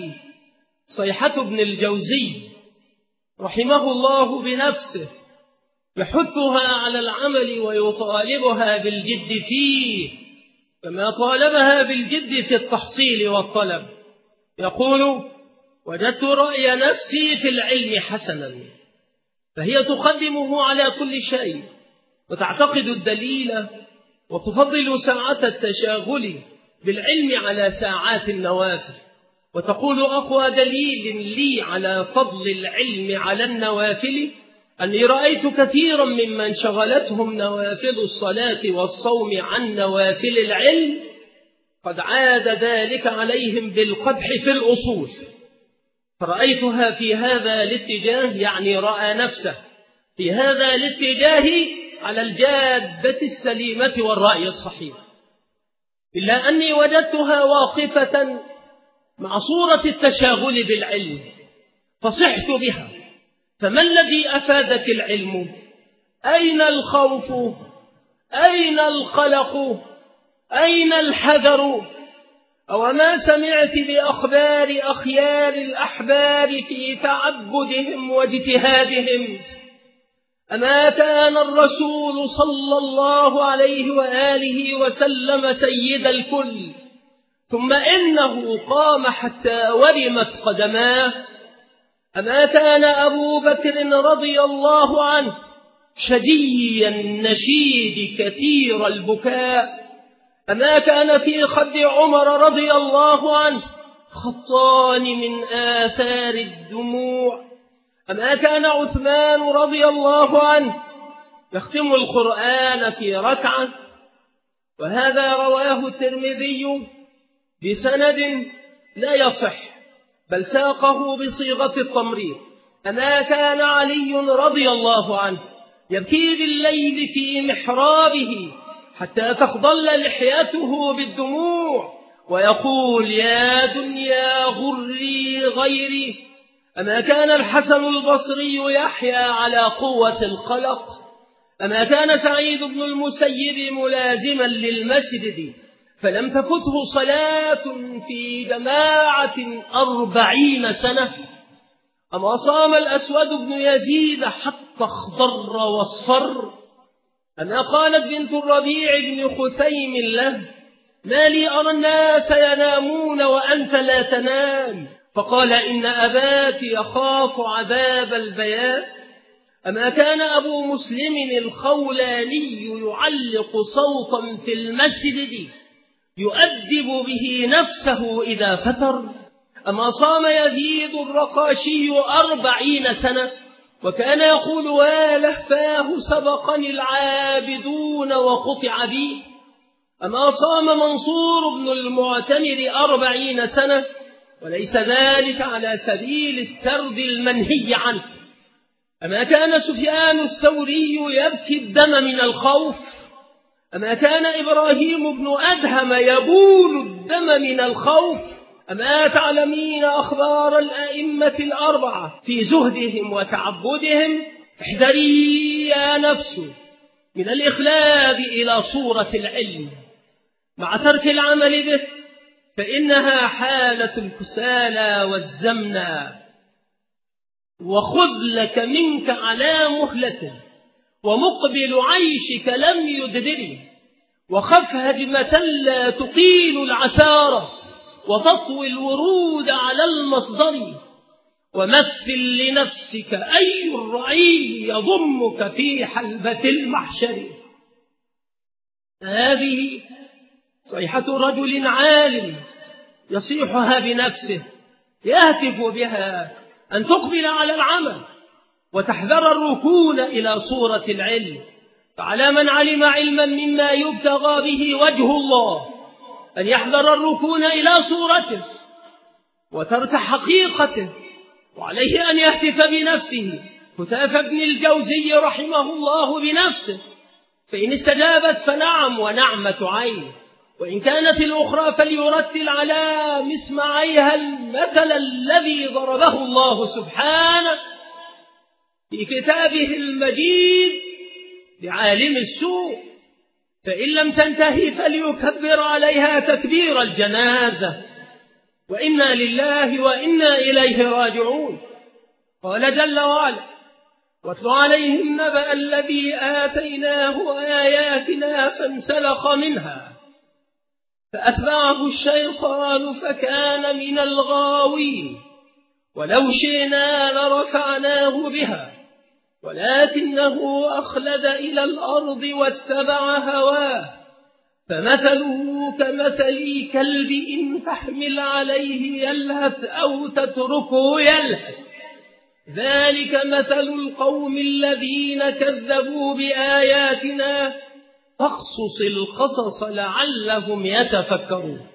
Speaker 1: صيحة ابن الجوزي رحمه الله بنفسه، يحثها على العمل ويطالبها بالجد فيه كما طالبها بالجد في التحصيل والطلب. يقول وجدت رأي نفسي في العلم حسنا، فهي تقدمه على كل شيء وتعتقد الدليل وتفضل ساعة التشاغل بالعلم على ساعات النوافل، وتقول أقوى دليل لي على فضل العلم على النوافل أني رأيت كثيرا ممن شغلتهم نوافل الصلاة والصوم عن نوافل العلم قد عاد ذلك عليهم بالقدح في الأصول، فرأيتها في هذا الاتجاه، يعني رأى نفسه في هذا الاتجاه على الجادة السليمة والرأي الصحيح، إلا أني وجدتها واقفة مع صورة التشاغل بالعلم فصحت بها. فما الذي أفادك العلم؟ أين الخوف؟ أين القلق؟ أين الحذر؟ أو ما سمعت بأخبار أخيار الأحبار في تعبدهم واجتهادهم؟ أما كان الرسول صلى الله عليه وآله وسلم سيد الكل، ثم إنه قام حتى ورمت قدماه؟ أما كان أبو بكر رضي الله عنه شجي النشيد كثير البكاء؟ أما كان في خد عمر رضي الله عنه خطان من آثار الدموع؟ أما كان عثمان رضي الله عنه يختم القرآن في ركعة؟ وهذا رواه الترمذي بسند لا يصح، بل ساقه بصيغة التمريض. أما كان علي رضي الله عنه يبكي بالليل في محرابه حتى تخضل لحيته بالدموع ويقول: يا دنيا غري غيري؟ أما كان الحسن البصري يحيا على قوة القلق؟ أما كان سعيد بن المسيب ملازما للمسجد فلم تفته صلاة في جماعة أربعين سنة؟ أما صام الأسود بن يزيد حتى اخضر واصفر؟ أما قالت بنت الربيع بن خثيم له: ما لي أرى الناس ينامون وأنت لا تنام؟ فقال: إن أباك يخاف عذاب البيات. أما كان أبو مسلم الخولاني يعلق صوتا في المسجد يؤدب به نفسه إذا فتر؟ أما صام يزيد الرقاشي أربعين سنة وكان يقول: والهفاه سبقني العابدون وقطع بي؟ أما صام منصور بن المعتمر أربعين سنة وليس ذلك على سبيل السرد المنهي عنه؟ أما كان سفيان الثوري يبكي الدم من الخوف؟ أما كان إبراهيم بن أدهم يبول الدم من الخوف؟ أما تعلمين أخبار الأئمة الأربعة في زهدهم وتعبدهم؟ احذري يا نفس من الإخلاد إلى صورة العلم مع ترك العمل به، فإنها حالة الكسالى والزمنى. وخذ لك منك على مهلة ومقبل عيشك لم يددري، وخف هجمة لا تقيل العثار وتطوي الورود على المصدر، ومثل لنفسك أي الرعي يضمك في حلبة المحشر. هذه صيحة رجل عالم يصيحها بنفسه، يهتف بها أن تقبل على العمل وتحذر الركون إلى صورة العلم. فعلى من علم علما مما يبتغى به وجه الله أن يحذر الركون إلى صورته وترك حقيقته، وعليه أن يهتف بنفسه هتاف ابن الجوزي رحمه الله بنفسه، فإن استجابت فنعم ونعمة عين، وإن كانت الأخرى فليرتل على مسمعيها المثل الذي ضربه الله سبحانه في كتابه المجيد لعالم السوء: فإن لم تنتهي فليكبر عليها تكبير الجنازة، وإنا لله وإنا إليه راجعون. قال جل وعلا: واتل عليهم نبأ الذي آتيناه آياتنا فانسلخ منها فأتبعه الشيطان فكان من الغاوين، ولو شئنا لرفعناه بها ولكنه أخلد إلى الأرض واتبع هواه، فمثله كمثل الكلب إن تحمل عليه يلهث أو تتركه يلهث، ذلك مثل القوم الذين كذبوا بآياتنا فاقصص القصص لعلهم يتفكرون.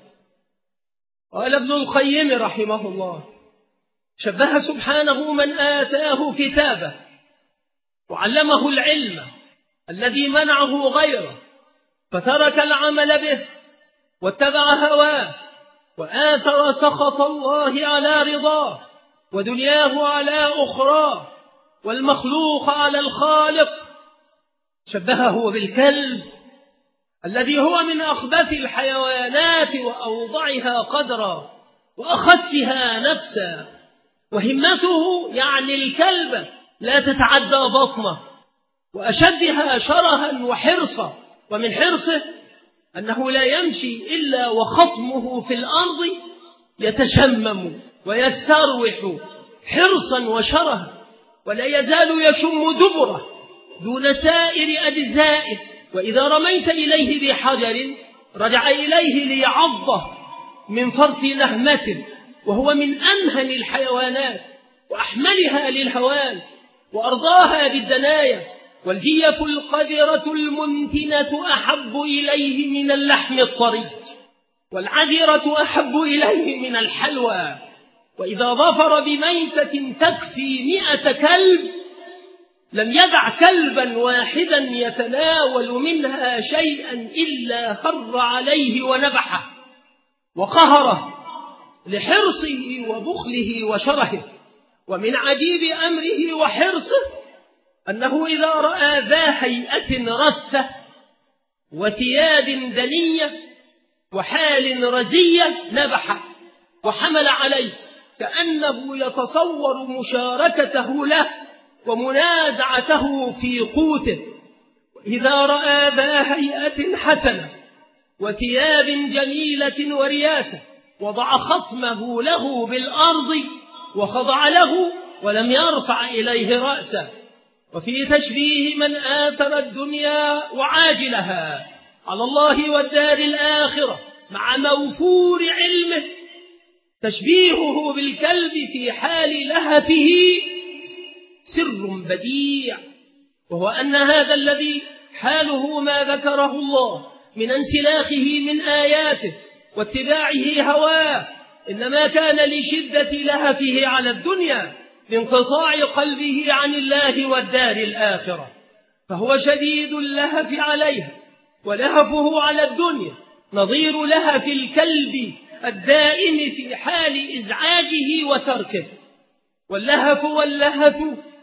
Speaker 1: قال ابن القيم رحمه الله: شبه سبحانه من آتاه كتابه وعلمه العلم الذي منعه غيره فترك العمل به واتبع هواه وآثر سخط الله على رضاه ودنياه على أخراه والمخلوق على الخالق. شبهه بالكلب الذي هو من أخبث الحيوانات وأوضعها قدرا وأخسها نفسا، وهمته يعني الكلب لا تتعدى بطنه، وأشدها شرها وحرصا، ومن حرصه أنه لا يمشي إلا وخطمه في الأرض يتشمم ويستروح حرصا وشرها، ولا يزال يشم دبره دون سائر أجزائه، وإذا رميت إليه بحجر رجع إليه ليعضه من فرط نهمة، وهو من أمهن الحيوانات وأحملها للهوان وأرضاها بالدنايا، والجيف القذرة المنتنة أحب إليه من اللحم الطري، والعذرة أحب إليه من الحلوى، وإذا ظفر بميتة تكفي مئة كلب لم يدع كلبا واحدا يتناول منها شيئا إلا خر عليه ونبحه وقهره لحرصه وبخله وشرهه. ومن عجيب أمره وحرصه أنه إذا رأى ذا هيئة رثة وثياب دنية وحال رزية نبحه وحمل عليه كأنه يتصور مشاركته له ومنازعته في قوته. وإذا رأى ذا هيئة حسنة وثياب جميلة ورياسة وضع خطمه له بالأرض وخضع له ولم يرفع إليه رأسه. وفي تشبيه من آثر الدنيا وعاجلها على الله والدار الآخرة مع موفور علمه تشبيهه بالكلب في حال لهفه سر بديع، وهو أن هذا الذي حاله ما ذكره الله من انسلاخه من آياته واتباعه هواه إنما كان لشدة لهفه على الدنيا لانقطاع قلبه عن الله والدار الآخرة، فهو شديد اللهف عليها، ولهفه على الدنيا نظير لهف الكلب الدائم في حال إزعاجه وتركه. واللهف واللهف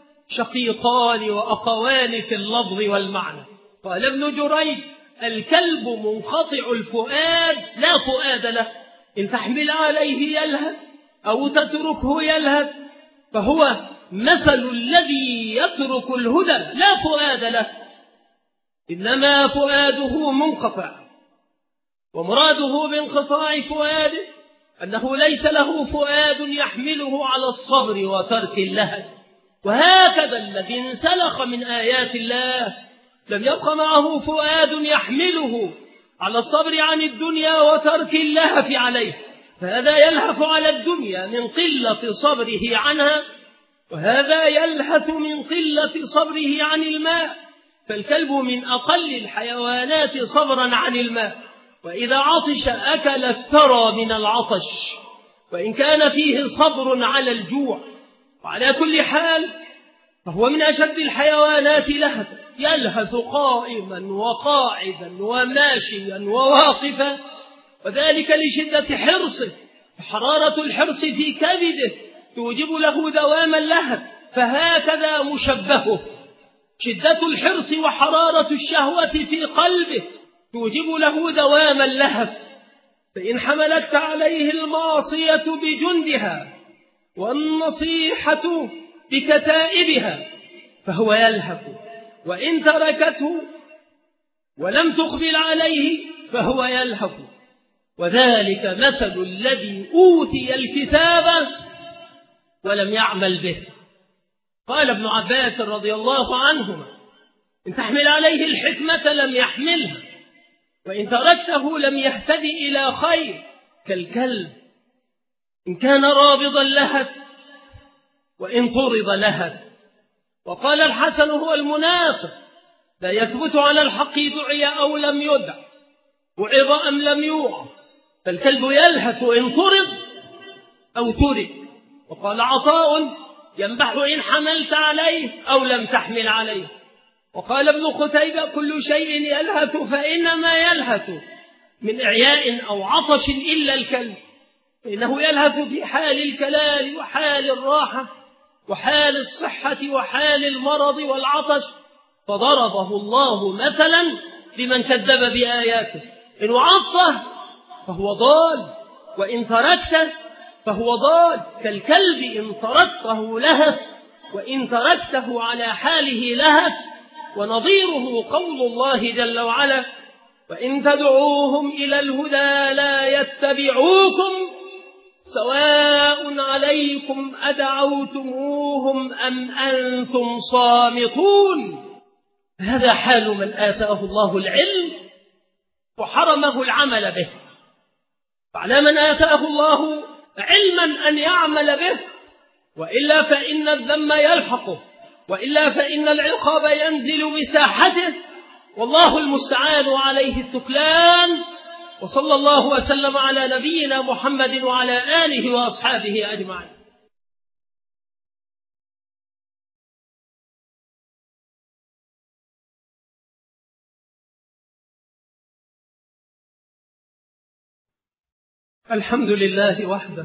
Speaker 1: شقيقان وأخوان في اللفظ والمعنى. قال ابن جريج: الكلب منقطع الفؤاد لا فؤاد له، إن تحمل عليه يلهث أو تتركه يلهث، فهو مثل الذي يترك الهدى لا فؤاد له، إنما فؤاده منقطع. ومراده بانقطاع فؤاده أنه ليس له فؤاد يحمله على الصبر وترك اللهث. وهكذا الذي انسلخ من آيات الله لم يبق معه فؤاد يحمله على الصبر عن الدنيا وترك اللهف عليه، فهذا يلهف على الدنيا من قلة صبره عنها، وهذا يلهث من قلة صبره عن الماء. فالكلب من أقل الحيوانات صبرا عن الماء، وإذا عطش أكل الثرى من العطش، وإن كان فيه صبر على الجوع. وعلى كل حال فهو من أشد الحيوانات لهثا، يلهث قائما وقاعدا وماشيا وواقفا، وذلك لشدة حرصه. حرارة الحرص في كبده توجب له دوام اللهث، فهكذا مشبهه. شدة الحرص وحرارة الشهوة في قلبه توجب له دوام اللهث، فإن حملت عليه المعصية بجندها والنصيحة بكتائبها فهو يلهث، وإن تركته ولم تقبل عليه فهو يلهث. وذلك مثل الذي أوتي الكتاب ولم يعمل به. قال ابن عباس رضي الله عنهما: إن تحمل عليه الحكمة لم يحملها، وإن تركته لم يهتدي إلى خير، كالكلب إن كان رابضا لهث وإن طرد لهث. وقال الحسن: هو المنافق لا يثبت على الحق دعي أو لم يدع، وعظ أم لم يوعظ، فالكلب يلهث إن طرد أو ترك. وقال عطاء: ينبح إن حملت عليه أو لم تحمل عليه. وقال ابن قتيبة: كل شيء يلهث فإنما يلهث من إعياء أو عطش إلا الكلب، فإنه يلهث في حال الكلال وحال الراحة وحال الصحة وحال المرض والعطش. فضربه الله مثلا لمن كذب بآياته. إن وعظته فهو ضال، وإن تركته فهو ضال. كالكلب إن تركته لهث، وإن تركته على حاله لهث. ونظيره قول الله جل وعلا: وإن تدعوهم إلى الهدى لا يتبعوكم سواء عليكم أدعوتموهم أم أنتم صامتون. هذا حال من آتاه الله العلم وحرمه العمل به. فعلى من آتاه الله علما أن يعمل به، وإلا فإن الذم يلحقه، وإلا فإن العقاب ينزل بساحته، والله المستعان عليه التكلان. وصلى الله وسلم على نبينا محمد وعلى آله وأصحابه أجمعين. الحمد لله وحده،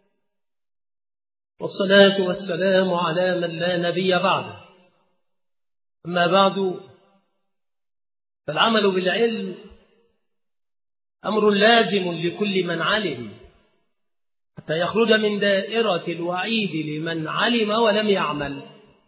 Speaker 1: والصلاة والسلام على من لا نبي بعده. أما بعد، فالعمل بالعلم أمر لازم لكل من علم، حتى يخرج من دائرة الوعيد لمن علم ولم يعمل.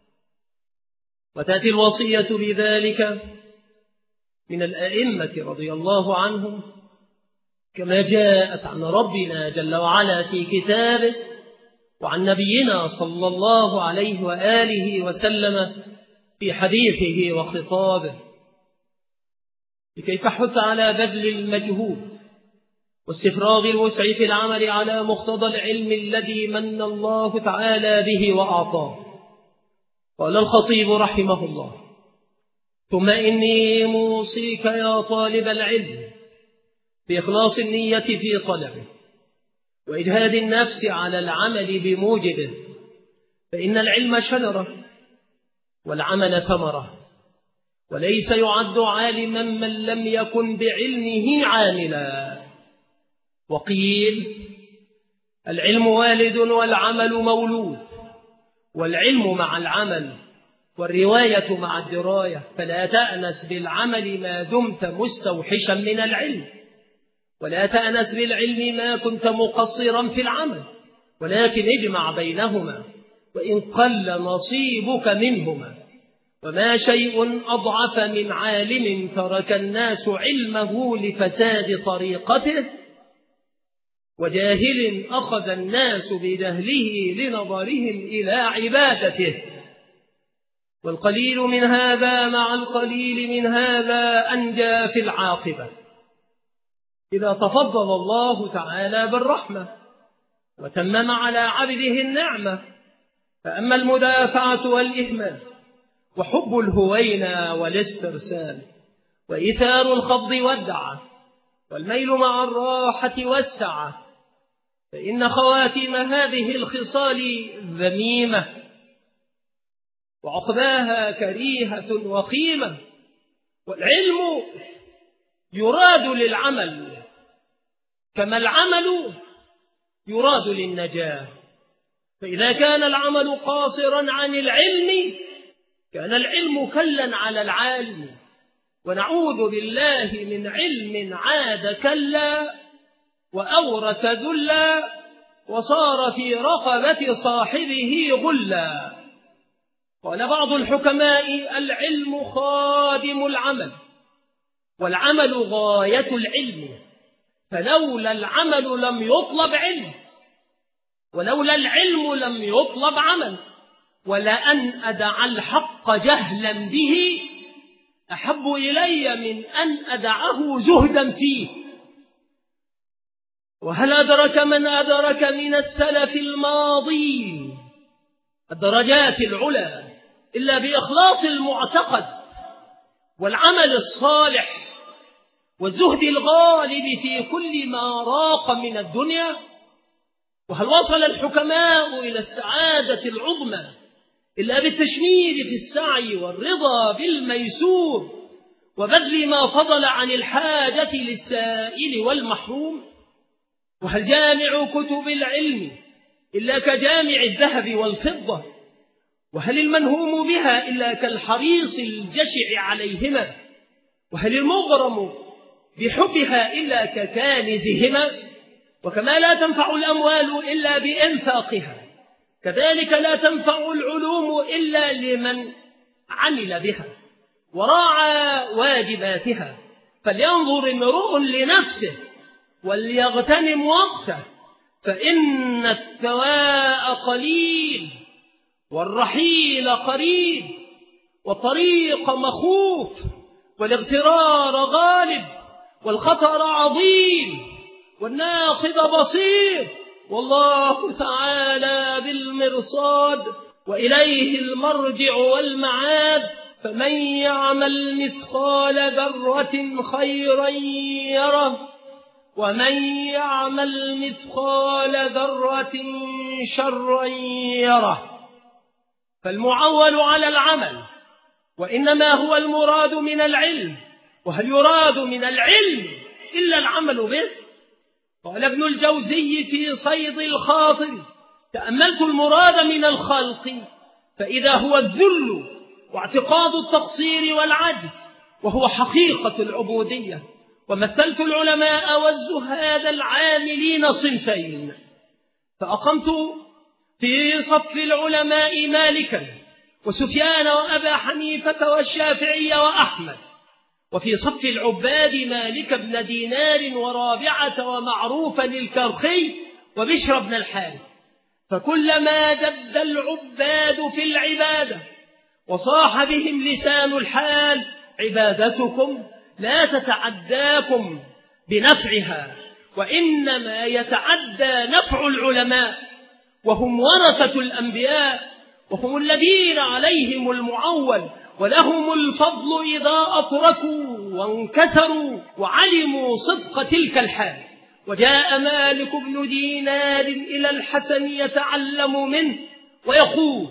Speaker 1: وتأتي الوصية بذلك من الأئمة رضي الله عنهم، كما جاءت عن ربنا جل وعلا في كتابه، وعن نبينا صلى الله عليه وآله وسلم في حديثه وخطابه، لكي تحث على بذل المجهود واستفراغ الوسع في العمل على مقتضى العلم الذي من الله تعالى به وأعطاه. قال الخطيب رحمه الله: ثم إني موصيك يا طالب العلم بإخلاص النية في طلبه، وإجهاد النفس على العمل بموجبه، فإن العلم شجرة والعمل ثمرة، وليس يعد عالما من لم يكن بعلمه عاملا. وقيل: العلم والد والعمل مولود، والعلم مع العمل والرواية مع الدراية، فلا تأنس بالعمل ما دمت مستوحشا من العلم، ولا تأنس بالعلم ما كنت مقصرا في العمل، ولكن اجمع بينهما وإن قل نصيبك منهما. وما شيء أضعف من عالم ترك الناس علمه لفساد طريقته، وجاهل أخذ الناس بجهله لنظرهم إلى عبادته. والقليل من هذا مع القليل من هذا أنجى في العاقبة، إذا تفضل الله تعالى بالرحمة وتمم على عبده النعمة. فأما المدافعة والإهمال، وحب الهوينة والاسترسال، وإيثار الخفض والدعة، والميل مع الراحة والسعة، فإن خواتيم هذه الخصال ذميمة، وعقباها كريهة وخيمة. والعلم يراد للعمل، كما العمل يراد للنجاة. فإذا كان العمل قاصرا عن العلم كان العلم كلا على العالم، ونعوذ بالله من علم عاد كلا وأورث ذلا وصار في رقبة صاحبه غلا. قال بعض الحكماء: العلم خادم العمل، والعمل غاية العلم، فلولا العمل لم يطلب علم، ولولا العلم لم يطلب عمل. ولأن أدع الحق جهلا به أحب إلي من أن أدعه زهدا فيه. وهل أدرك من أدرك من السلف الماضي الدرجات العلى إلا بإخلاص المعتقد والعمل الصالح والزهد الغالب في كل ما راق من الدنيا؟ وهل وصل الحكماء إلى السعادة العظمى إلا بالتشمير في السعي والرضا بالميسور وبذل ما فضل عن الحاجة للسائل والمحروم؟ وهل جامع كتب العلم إلا كجامع الذهب والفضة؟ وهل المنهوم بها إلا كالحريص الجشع عليهما؟ وهل المغرم بحبها إلا ككانزهما؟ وكما لا تنفع الأموال إلا بإنفاقها، كذلك لا تنفع العلوم إلا لمن عمل بها وراعى واجباتها. فلينظر امرؤ لنفسه وليغتنم وقته، فإن الثواء قليل والرحيل قريب والطريق مخوف والاغترار غالب والخطر عظيم والناقد بصير، والله تعالى بالمرصاد وإليه المرجع والمعاد. فمن يعمل مثقال ذرة خيرا يره ومن يعمل مثقال ذرة شرا يره. فالمعول على العمل، وإنما هو المراد من العلم. وهل يراد من العلم إلا العمل به؟ قال ابن الجوزي في صيد الخاطر: تأملت المراد من الخلق فإذا هو الذل واعتقاد التقصير والعجز، وهو حقيقة العبودية. ومثلت العلماء والزهاد العاملين صنفين، فأقمت في صف العلماء مالكا وسفيان وأبا حنيفة والشافعي وأحمد، وفي صف العباد مالك بن دينار ورابعة ومعروفا الكرخي وبشر بن الحارث. فكلما جد العباد في العبادة وصاح بهم لسان الحال: عبادتكم لا تتعداكم بنفعها، وإنما يتعدى نفع العلماء، وهم ورثة الأنبياء، وهم الذين عليهم المعول ولهم الفضل إذا أتركوا وانكسروا وعلموا صدق تلك الحال. وجاء مالك بن دينار إلى الحسن يتعلم منه ويقول: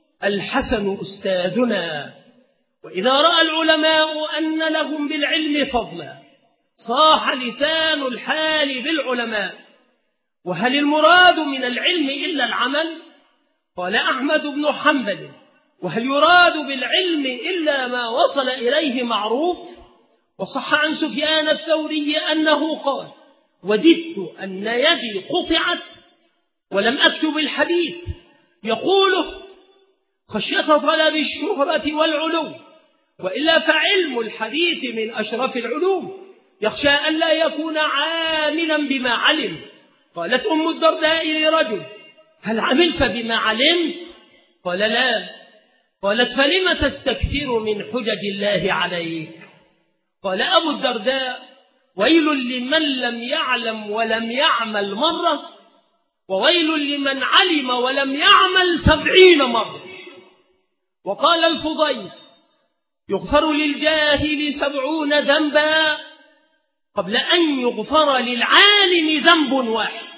Speaker 1: الحسن أستاذنا. وإذا رأى العلماء أن لهم بالعلم فضلا صاح لسان الحال بالعلماء. وهل المراد من العلم إلا العمل؟ قال أحمد بن حنبل: وهل يراد بالعلم إلا ما وصل إليه معروف؟ وصح عن سفيان الثوري أنه قال: وددت أن يدي قطعت ولم أكتب الحديث يقوله خشية طلب الشهرة والعلو، وإلا فعلم الحديث من أشرف العلوم، يخشى أن لا يكون عاملا بما علم. قالت أم الدرداء لرجل: هل عملت بما علمت؟ قال: لا. قالت: فلم تستكثر من حجج الله عليك؟ قال أبو الدرداء: ويل لمن لم يعلم ولم يعمل مرة، وويل لمن علم ولم يعمل سبعين مرة. وقال الفضيل: يغفر للجاهل سبعون ذنبا قبل أن يغفر للعالم ذنب واحد.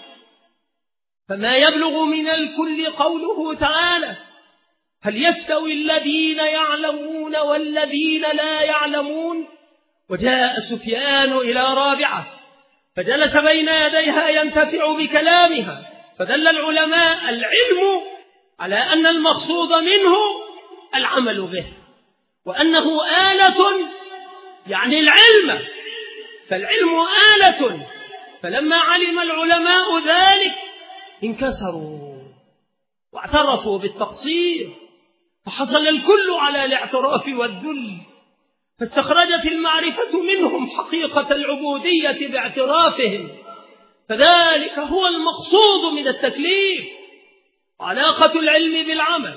Speaker 1: فما يبلغ من الكل قوله تعالى: هل يستوي الذين يعلمون والذين لا يعلمون؟ وجاء سفيان إلى رابعة فجلس بين يديها ينتفع بكلامها، فدل العلماء العلم على أن المقصود منه العمل به، وأنه آلة يعني العلم، فالعلم آلة. فلما علم العلماء ذلك انكسروا واعترفوا بالتقصير، فحصل الكل على الاعتراف والذل، فاستخرجت المعرفة منهم حقيقة العبودية باعترافهم. فذلك هو المقصود من التكليف. علاقة العلم بالعمل،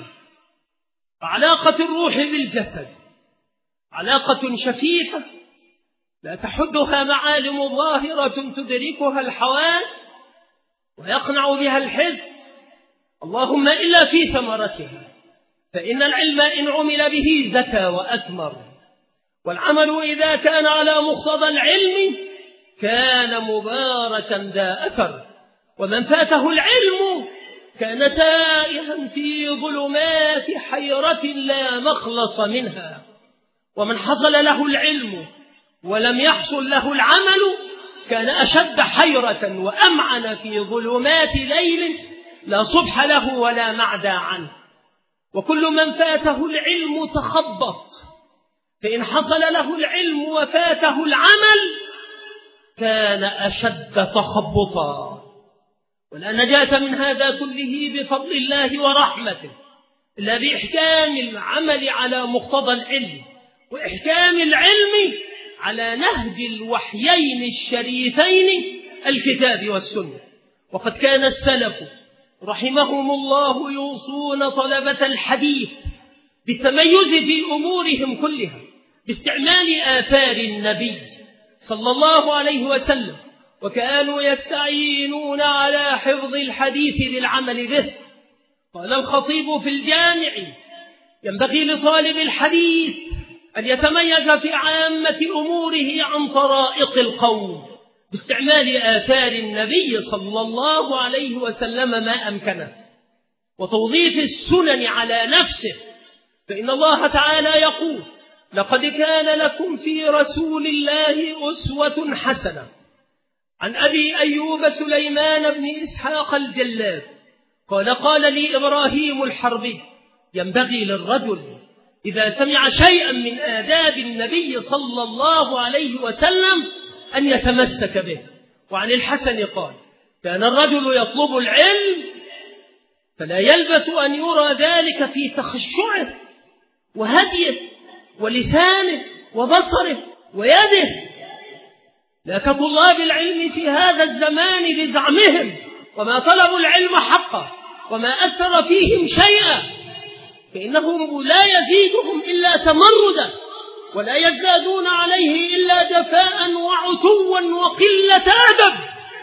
Speaker 1: علاقة الروح بالجسد، علاقة شفيفة لا تحدها معالم ظاهرة تدركها الحواس ويقنع بها الحس، اللهم إلا في ثمرتها، فإن العلم إن عمل به زكى وأثمر، والعمل إذا كان على مقتضى العلم كان مباركا ذا أثر. ومن فاته العلم كان تائها في ظلمات حيرة لا مخلص منها، ومن حصل له العلم ولم يحصل له العمل كان أشد حيرة وأمعن في ظلمات ليل لا صبح له ولا معدى عنه. وكل من فاته العلم تخبط فإن حصل له العلم وفاته العمل كان أشد تخبطا. ولا نجاة من هذا كله بفضل الله ورحمته إلا بإحكام العمل على مقتضى العلم، وإحكام العلم على نهج الوحيين الشريفين الكتاب والسنة. وقد كان السلف رحمهم الله يوصون طلبة الحديث بالتميز في أمورهم كلها باستعمال آثار النبي صلى الله عليه وسلم، وكانوا يستعينون على حفظ الحديث للعمل به. قال الخطيب في الجامع: ينبغي لطالب الحديث أن يتميز في عامة أموره عن طرائق القوم باستعمال آثار النبي صلى الله عليه وسلم ما أمكنه، وتوظيف السنن على نفسه. فإن الله تعالى يقول: لقد كان لكم في رسول الله أسوة حسنة. عن أبي أيوب سليمان بن إسحاق الجلاد قال: قال لي إبراهيم الحربي: ينبغي للرجل إذا سمع شيئا من آداب النبي صلى الله عليه وسلم أن يتمسك به. وعن الحسن قال: كان الرجل يطلب العلم فلا يلبث أن يرى ذلك في تخشعه وهديه ولسانه وبصره ويده، لا كطلاب العلم في هذا الزمان بزعمهم وما طلبوا العلم حقا وما أثر فيهم شيئا، فإنهم لا يزيدهم إلا تمردا ولا يزدادون عليه إلا جفاء وعتوا وقلة أدب.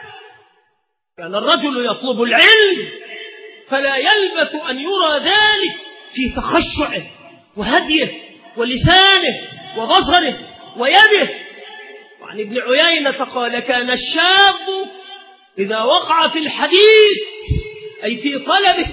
Speaker 1: كان الرجل يطلب العلم فلا يلبث أن يرى ذلك في تخشعه وهديه ولسانه وبصره ويده. وعن ابن عيينة قال: كان الشاب إذا وقع في الحديث أي في طلبه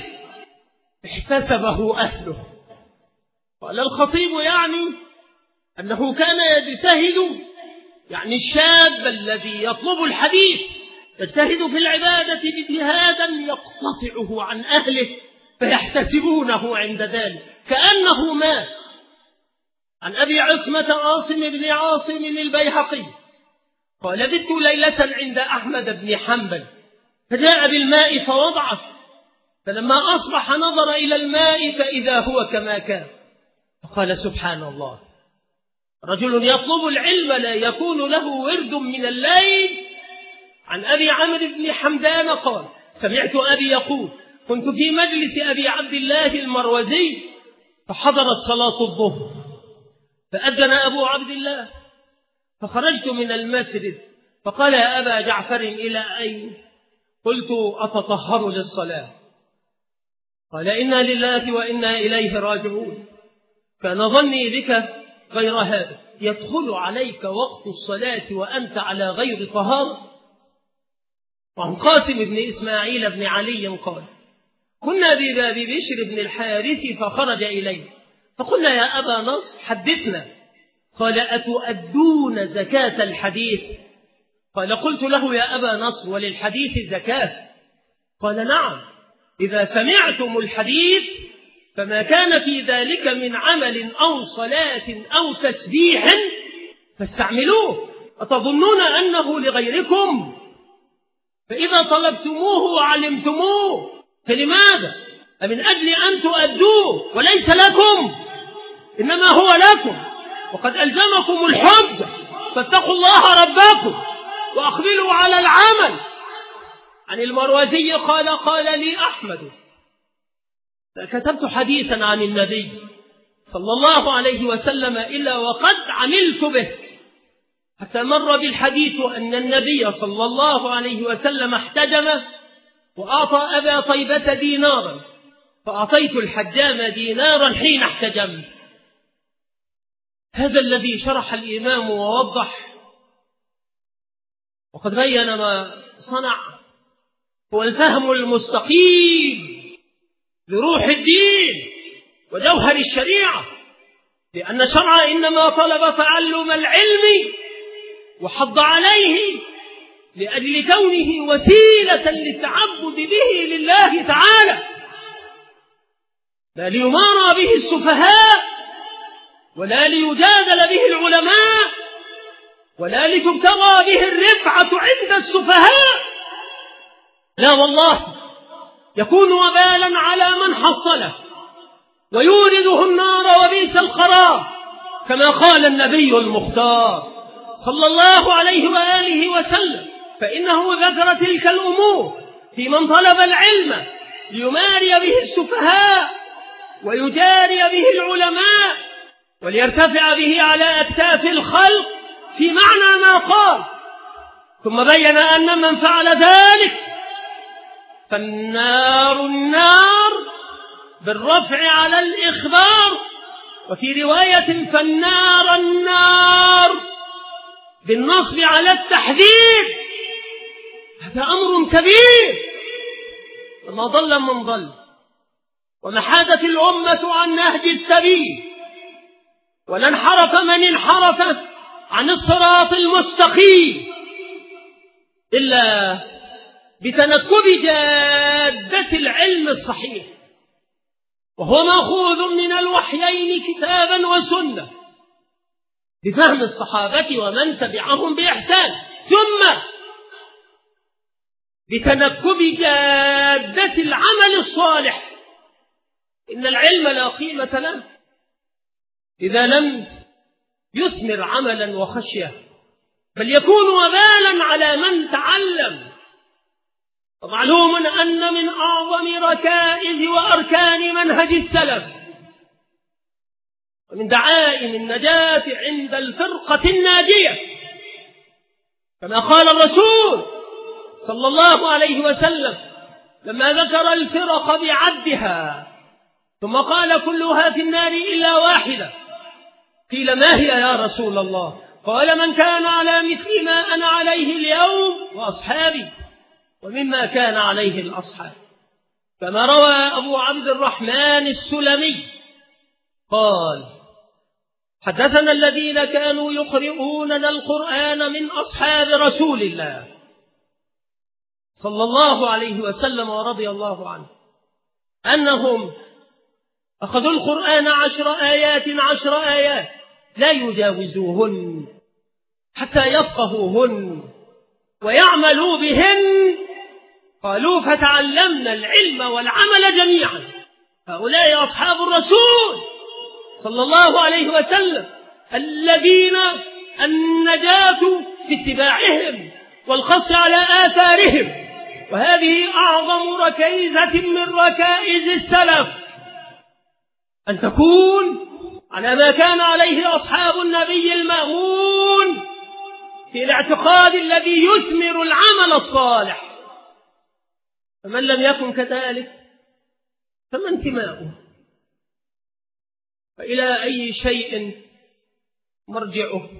Speaker 1: احتسبه أهله. قال الخطيب: يعني أنه كان يجتهد، يعني الشاب الذي يطلب الحديث يجتهد في العبادة اجتهادا يقتطعه عن أهله فيحتسبونه عند ذلك كأنه مات. عن أبي عصمة عاصم بن عاصم البيهقي قال: بت ليلة عند أحمد بن حنبل فجاء بالماء فوضعه، فلما أصبح نظر إلى الماء فإذا هو كما كان، فقال: سبحان الله، رجل يطلب العلم لا يكون له ورد من الليل. عن أبي عمرو بن حمدان قال: سمعت أبي يقول: كنت في مجلس أبي عبد الله المروزي فحضرت صلاة الظهر فأذن أبو عبد الله، فخرجت من المسجد فقال: يا أبا جعفر إلى أين؟ قلت: أتطهر للصلاة. قال: إنا لله وإنا إليه راجعون. كان ظني بك غير هذا، يدخل عليك وقت الصلاة وأنت على غير طهارة. وعن قاسم بن إسماعيل بن علي قال: كنا بباب بشر بن الحارث فخرج إليه فقلنا: يا أبا نصر حدثنا. قال: أتؤدون زكاة الحديث؟ قال: قلت له: يا أبا نصر وللحديث زكاة؟ قال: نعم، إذا سمعتم الحديث فما كان في ذلك من عمل أو صلاة أو تسبيح فاستعملوه، أتظنون أنه لغيركم؟ فإذا طلبتموه وعلمتموه فلماذا؟ أمن أجل أن تؤدوه وليس لكم؟ إنما هو لكم، وقد ألزمكم الحج، فاتقوا الله ربكم وأقبلوا على العمل. عن المروزي قال: قال لي أحمد: كتبت حديثا عن النبي صلى الله عليه وسلم إلا وقد عملت به، حتى مر بالحديث أن النبي صلى الله عليه وسلم احتجم وأعطى أبا طيبة دينارا، فأعطيت الحجام دينارا حين احتجمت. هذا الذي شرح الإمام ووضح وقد بين ما صنع هو الفهم المستقيم لروح الدين وجوهر الشريعة، لأن الشرع إنما طلب تعلم العلم وحض عليه لأجل كونه وسيلة للتعبد به لله تعالى، لا ليمارى به السفهاء ولا ليجادل به العلماء، ولا لتبتغى به الرفعة عند السفهاء. لا والله، يكون وبالا على من حصله ويورده النار وبئس القرار، كما قال النبي المختار صلى الله عليه وآله وسلم. فإنه ذكر تلك الأمور في من طلب العلم ليماري به السفهاء ويجاري به العلماء وليرتفع به على أكتاف الخلق في معنى ما قال. ثم بين أن من فعل ذلك فالنار النار بالرفع على الإخبار، وفي رواية فالنار النار بالنصب على التحذير. هذا أمر كبير. وما ضل من ضل، وما حادت الأمة عن نهج السبيل، ولا انحرف من انحرف عن الصراط المستقيم إلا بتنكب جادة العلم الصحيح، وهو مأخوذ من الوحيين كتابا وسنة بفهم الصحابة ومن تبعهم بإحسان، ثم بتنكب جادة العمل الصالح. إن العلم لا قيمة له إذا لم يثمر عملا وخشية، بل يكون وبالا على من تعلم. ومعلوم أن من أعظم ركائز وأركان منهج السلف ومن دعائم النجاة عند الفرقة الناجية، كما قال الرسول صلى الله عليه وسلم لما ذكر الفرق بعدها ثم قال كلها في النار إلا واحدة، قيل ما هي يا رسول الله؟ قال من كان على مثل ما أنا عليه اليوم وأصحابي، ومما كان عليه الأصحاب. كما روى أبو عبد الرحمن السلمي قال حدثنا الذين كانوا يقرؤوننا القرآن من أصحاب رسول الله صلى الله عليه وسلم ورضي الله عنه أنهم أخذوا القرآن عشر آيات عشر آيات لا يجاوزوهن حتى يفقهوهن ويعملوا بهن. قالوا فتعلمنا العلم والعمل جميعا. هؤلاء أصحاب الرسول صلى الله عليه وسلم الذين النجاة في اتباعهم والخص على آثارهم، وهذه أعظم ركيزة من ركائز السلف، أن تكون على ما كان عليه أصحاب النبي المأمون في الاعتقاد الذي يثمر العمل الصالح. فمن لم يكن كذلك فما انتماؤه؟ فإلى أي شيء مرجعه؟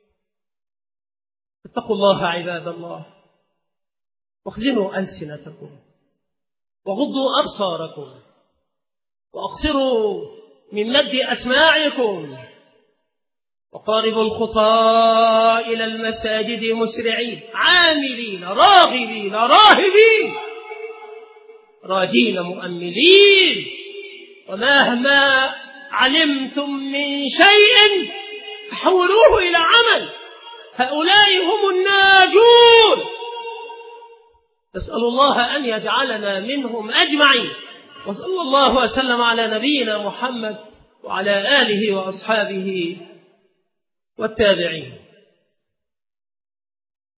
Speaker 1: اتقوا الله عباد الله، واخزنوا ألسنتكم، وغضوا أبصاركم، وأقصروا من مد أسماعكم، وقاربوا الخطى إلى المساجد مسرعين عاملين راغبين راهبين راجين مؤملين. ومهما علمتم من شيء فحولوه إلى عمل، هؤلاء هم الناجون. نسأل الله أن يجعلنا منهم أجمعين، وصلى الله وسلم على نبينا محمد وعلى آله وأصحابه والتابعين.